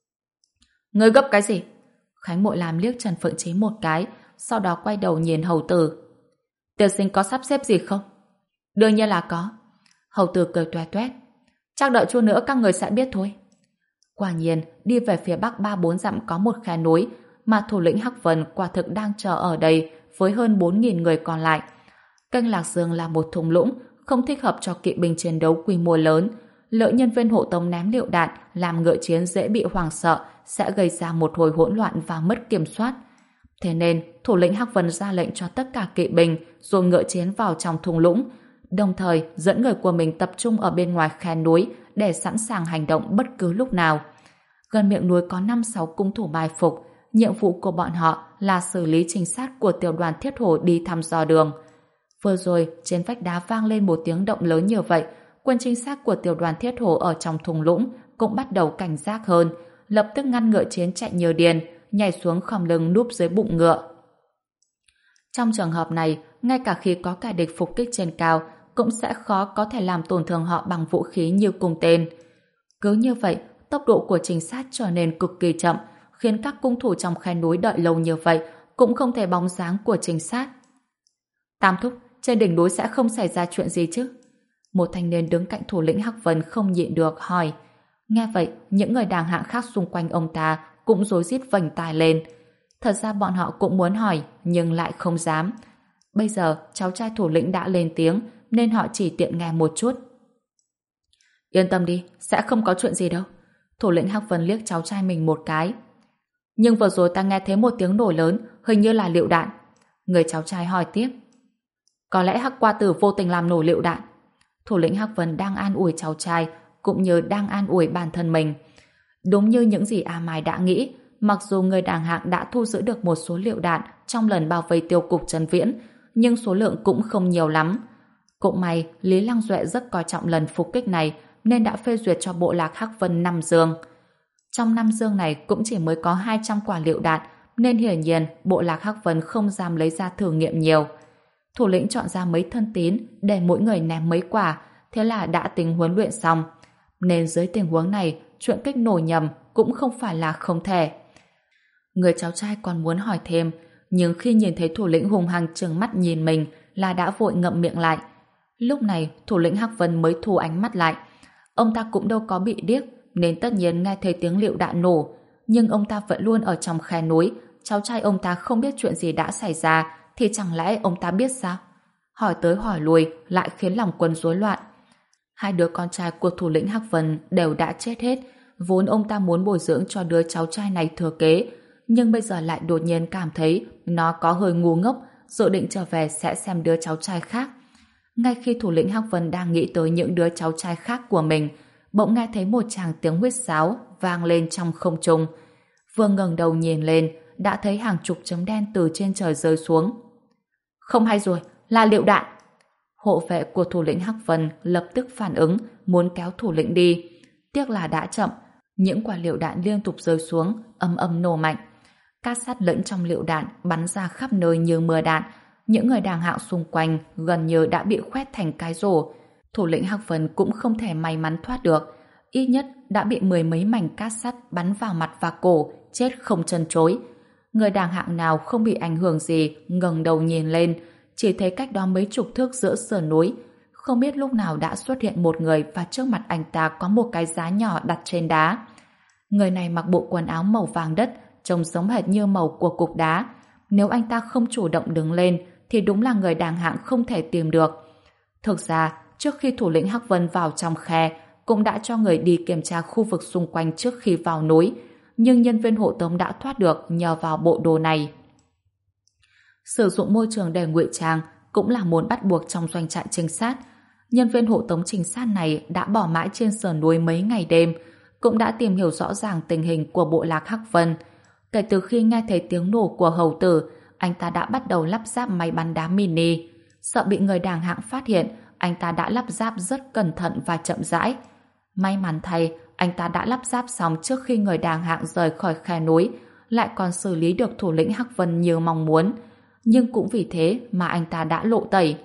Ngươi gấp cái gì? Khánh Mộ Lam liếc Trần Phượng Chí một cái, sau đó quay đầu nhìn hầu tử. Tiên sinh có sắp xếp gì không? Đương nhiên là có. Hầu tử cười toét toét. Chắc đợi chút nữa các người sẽ biết thôi. Quả nhiên, đi về phía bắc ba bốn dặm có một khe núi, mà thủ lĩnh Hắc Vân quả thực đang chờ ở đây với hơn bốn nghìn người còn lại. Kênh Lạc Dương là một thung lũng, không thích hợp cho kỵ binh chiến đấu quy mô lớn. Lỡ nhân viên hộ tống ném lựu đạn làm ngựa chiến dễ bị hoảng sợ, sẽ gây ra một hồi hỗn loạn và mất kiểm soát. Thế nên, thủ lĩnh Hắc Vân ra lệnh cho tất cả kỵ binh dồn ngựa chiến vào trong thung lũng, đồng thời dẫn người của mình tập trung ở bên ngoài khe núi để sẵn sàng hành động bất cứ lúc nào. Gần miệng núi có năm sáu cung thủ mai phục, nhiệm vụ của bọn họ là xử lý trinh sát của tiểu đoàn thiết hổ đi thăm dò đường. Vừa rồi, trên vách đá vang lên một tiếng động lớn như vậy, quân trinh sát của tiểu đoàn thiết hổ ở trong thung lũng cũng bắt đầu cảnh giác hơn, lập tức ngăn ngựa chiến chạy như điên, nhảy xuống khom lưng núp dưới bụng ngựa. Trong trường hợp này, ngay cả khi có kẻ địch phục kích trên cao, cũng sẽ khó có thể làm tổn thương họ bằng vũ khí như cung tên. Cứ như vậy, tốc độ của trinh sát trở nên cực kỳ chậm, khiến các cung thủ trong khe núi đợi lâu như vậy cũng không thể bóng dáng của trinh sát. Tam thúc, trên đỉnh núi sẽ không xảy ra chuyện gì chứ? Một thanh niên đứng cạnh thủ lĩnh Hắc Vân không nhịn được hỏi. Nghe vậy, những người đàng hạng khác xung quanh ông ta cũng rối rít vành tai lên. Thật ra bọn họ cũng muốn hỏi, nhưng lại không dám. Bây giờ, cháu trai thủ lĩnh đã lên tiếng, nên họ chỉ tiện nghe một chút. Yên tâm đi, sẽ không có chuyện gì đâu. Thủ lĩnh Hắc Vân liếc cháu trai mình một cái. Nhưng vừa rồi ta nghe thấy một tiếng nổ lớn, hình như là lựu đạn. Người cháu trai hỏi tiếp. Có lẽ Hắc Qua Tử vô tình làm nổ lựu đạn. Thủ lĩnh Hắc Vân đang an ủi cháu trai, cũng như đang an ủi bản thân mình. Đúng như những gì A Mai đã nghĩ, mặc dù người đàng hạng đã thu giữ được một số lựu đạn trong lần bao vây tiêu cục Trần Viễn, nhưng số lượng cũng không nhiều lắm. Cũng may, Lý Lăng Duệ rất coi trọng lần phục kích này, nên đã phê duyệt cho bộ lạc Hắc Vân năm dương. Trong năm dương này cũng chỉ mới có hai trăm quả lựu đạn, nên hiển nhiên bộ lạc Hắc Vân không dám lấy ra thử nghiệm nhiều. Thủ lĩnh chọn ra mấy thân tín để mỗi người ném mấy quả, thế là đã tính huấn luyện xong. Nên dưới tình huống này, chuyện kích nổ nhầm cũng không phải là không thể. Người cháu trai còn muốn hỏi thêm, nhưng khi nhìn thấy thủ lĩnh hùng hăng trừng mắt nhìn mình là đã vội ngậm miệng lại. Lúc này, thủ lĩnh Hắc Vân mới thu ánh mắt lại. Ông ta cũng đâu có bị điếc, nên tất nhiên nghe thấy tiếng lựu đạn nổ. Nhưng ông ta vẫn luôn ở trong khe núi, cháu trai ông ta không biết chuyện gì đã xảy ra, thì chẳng lẽ ông ta biết sao? Hỏi tới hỏi lui lại khiến lòng quân rối loạn. Hai đứa con trai của thủ lĩnh Hắc Vân đều đã chết hết, vốn ông ta muốn bồi dưỡng cho đứa cháu trai này thừa kế, nhưng bây giờ lại đột nhiên cảm thấy nó có hơi ngu ngốc, dự định trở về sẽ xem đứa cháu trai khác. Ngay khi thủ lĩnh Hắc Vân đang nghĩ tới những đứa cháu trai khác của mình, bỗng nghe thấy một tràng tiếng huýt sáo vang lên trong không trung. Vừa ngẩng đầu nhìn lên, đã thấy hàng chục chấm đen từ trên trời rơi xuống. Không hay rồi, là lựu đạn. Hộ vệ của thủ lĩnh Hắc Vân lập tức phản ứng, muốn kéo thủ lĩnh đi. Tiếc là đã chậm, những quả lựu đạn liên tục rơi xuống, ầm ầm nổ mạnh. Cát sắt lẫn trong lựu đạn bắn ra khắp nơi như mưa đạn. Những người đàng hạng xung quanh gần như đã bị khoét thành cái rổ. Thủ lĩnh Hắc Vân cũng không thể may mắn thoát được. Ít nhất đã bị mười mấy mảnh cát sắt bắn vào mặt và cổ, chết không chân chối. Người đàng hạng nào không bị ảnh hưởng gì ngẩng đầu nhìn lên, chỉ thấy cách đó mấy chục thước giữa sườn núi, không biết lúc nào đã xuất hiện một người và trước mặt anh ta có một cái giá nhỏ đặt trên đá. Người này mặc bộ quần áo màu vàng đất, trông giống hệt như màu của cục đá. Nếu anh ta không chủ động đứng lên thì đúng là người đàng hạng không thể tìm được. Thực ra, trước khi thủ lĩnh Hắc Vân vào trong khe, cũng đã cho người đi kiểm tra khu vực xung quanh trước khi vào núi, nhưng nhân viên hộ tống đã thoát được nhờ vào bộ đồ này. Sử dụng môi trường để ngụy trang cũng là môn bắt buộc trong doanh trại trinh sát. Nhân viên hộ tống trinh sát này đã bỏ mãi trên sườn núi mấy ngày đêm, cũng đã tìm hiểu rõ ràng tình hình của bộ lạc Hắc Vân. Kể từ khi nghe thấy tiếng nổ của hầu tử, anh ta đã bắt đầu lắp ráp máy bắn đá mini. Sợ bị người đàng hạng phát hiện, anh ta đã lắp ráp rất cẩn thận và chậm rãi. May mắn thay, anh ta đã lắp ráp xong trước khi người đàng hạng rời khỏi khe núi, lại còn xử lý được thủ lĩnh Hắc Vân như mong muốn. Nhưng cũng vì thế mà anh ta đã lộ tẩy.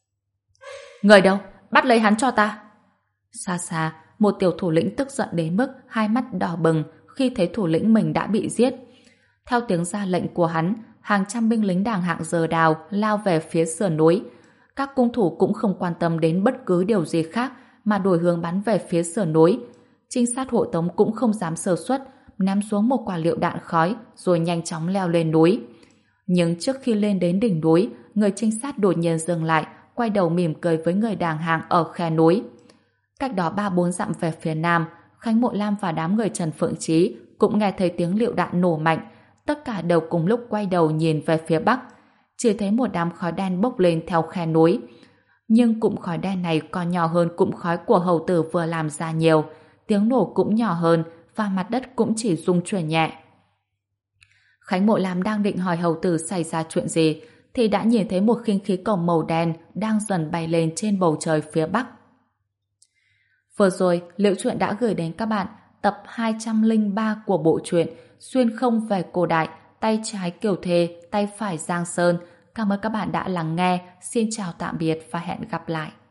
Người đâu? Bắt lấy hắn cho ta! Xa xa, một tiểu thủ lĩnh tức giận đến mức hai mắt đỏ bừng khi thấy thủ lĩnh mình đã bị giết. Theo tiếng ra lệnh của hắn, hàng trăm binh lính đàng hạng giơ đào lao về phía sườn núi. Các cung thủ cũng không quan tâm đến bất cứ điều gì khác mà đổi hướng bắn về phía sườn núi. Trinh sát hộ tống cũng không dám sơ suất, ném xuống một quả lựu đạn khói rồi nhanh chóng leo lên núi. Nhưng trước khi lên đến đỉnh núi, người trinh sát đột nhiên dừng lại, quay đầu mỉm cười với người đàng hạng ở khe núi. Cách đó ba bốn dặm về phía nam, Khánh Mộ Lam và đám người Trần Phượng Chí cũng nghe thấy tiếng lựu đạn nổ mạnh, tất cả đều cùng lúc quay đầu nhìn về phía bắc. Chỉ thấy một đám khói đen bốc lên theo khe núi. Nhưng cụm khói đen này còn nhỏ hơn cụm khói của hầu tử vừa làm ra nhiều, tiếng nổ cũng nhỏ hơn và mặt đất cũng chỉ rung chuyển nhẹ. Khánh Mộ Lam đang định hỏi hầu tử xảy ra chuyện gì thì đã nhìn thấy một khinh khí cầu màu đen đang dần bay lên trên bầu trời phía bắc. Vừa rồi, Liễu Chuyện đã gửi đến các bạn tập hai trăm lẻ ba của bộ truyện Xuyên không về cổ đại, tay trái Kiều Thê, tay phải Giang Sơn. Cảm ơn các bạn đã lắng nghe. Xin chào tạm biệt và hẹn gặp lại.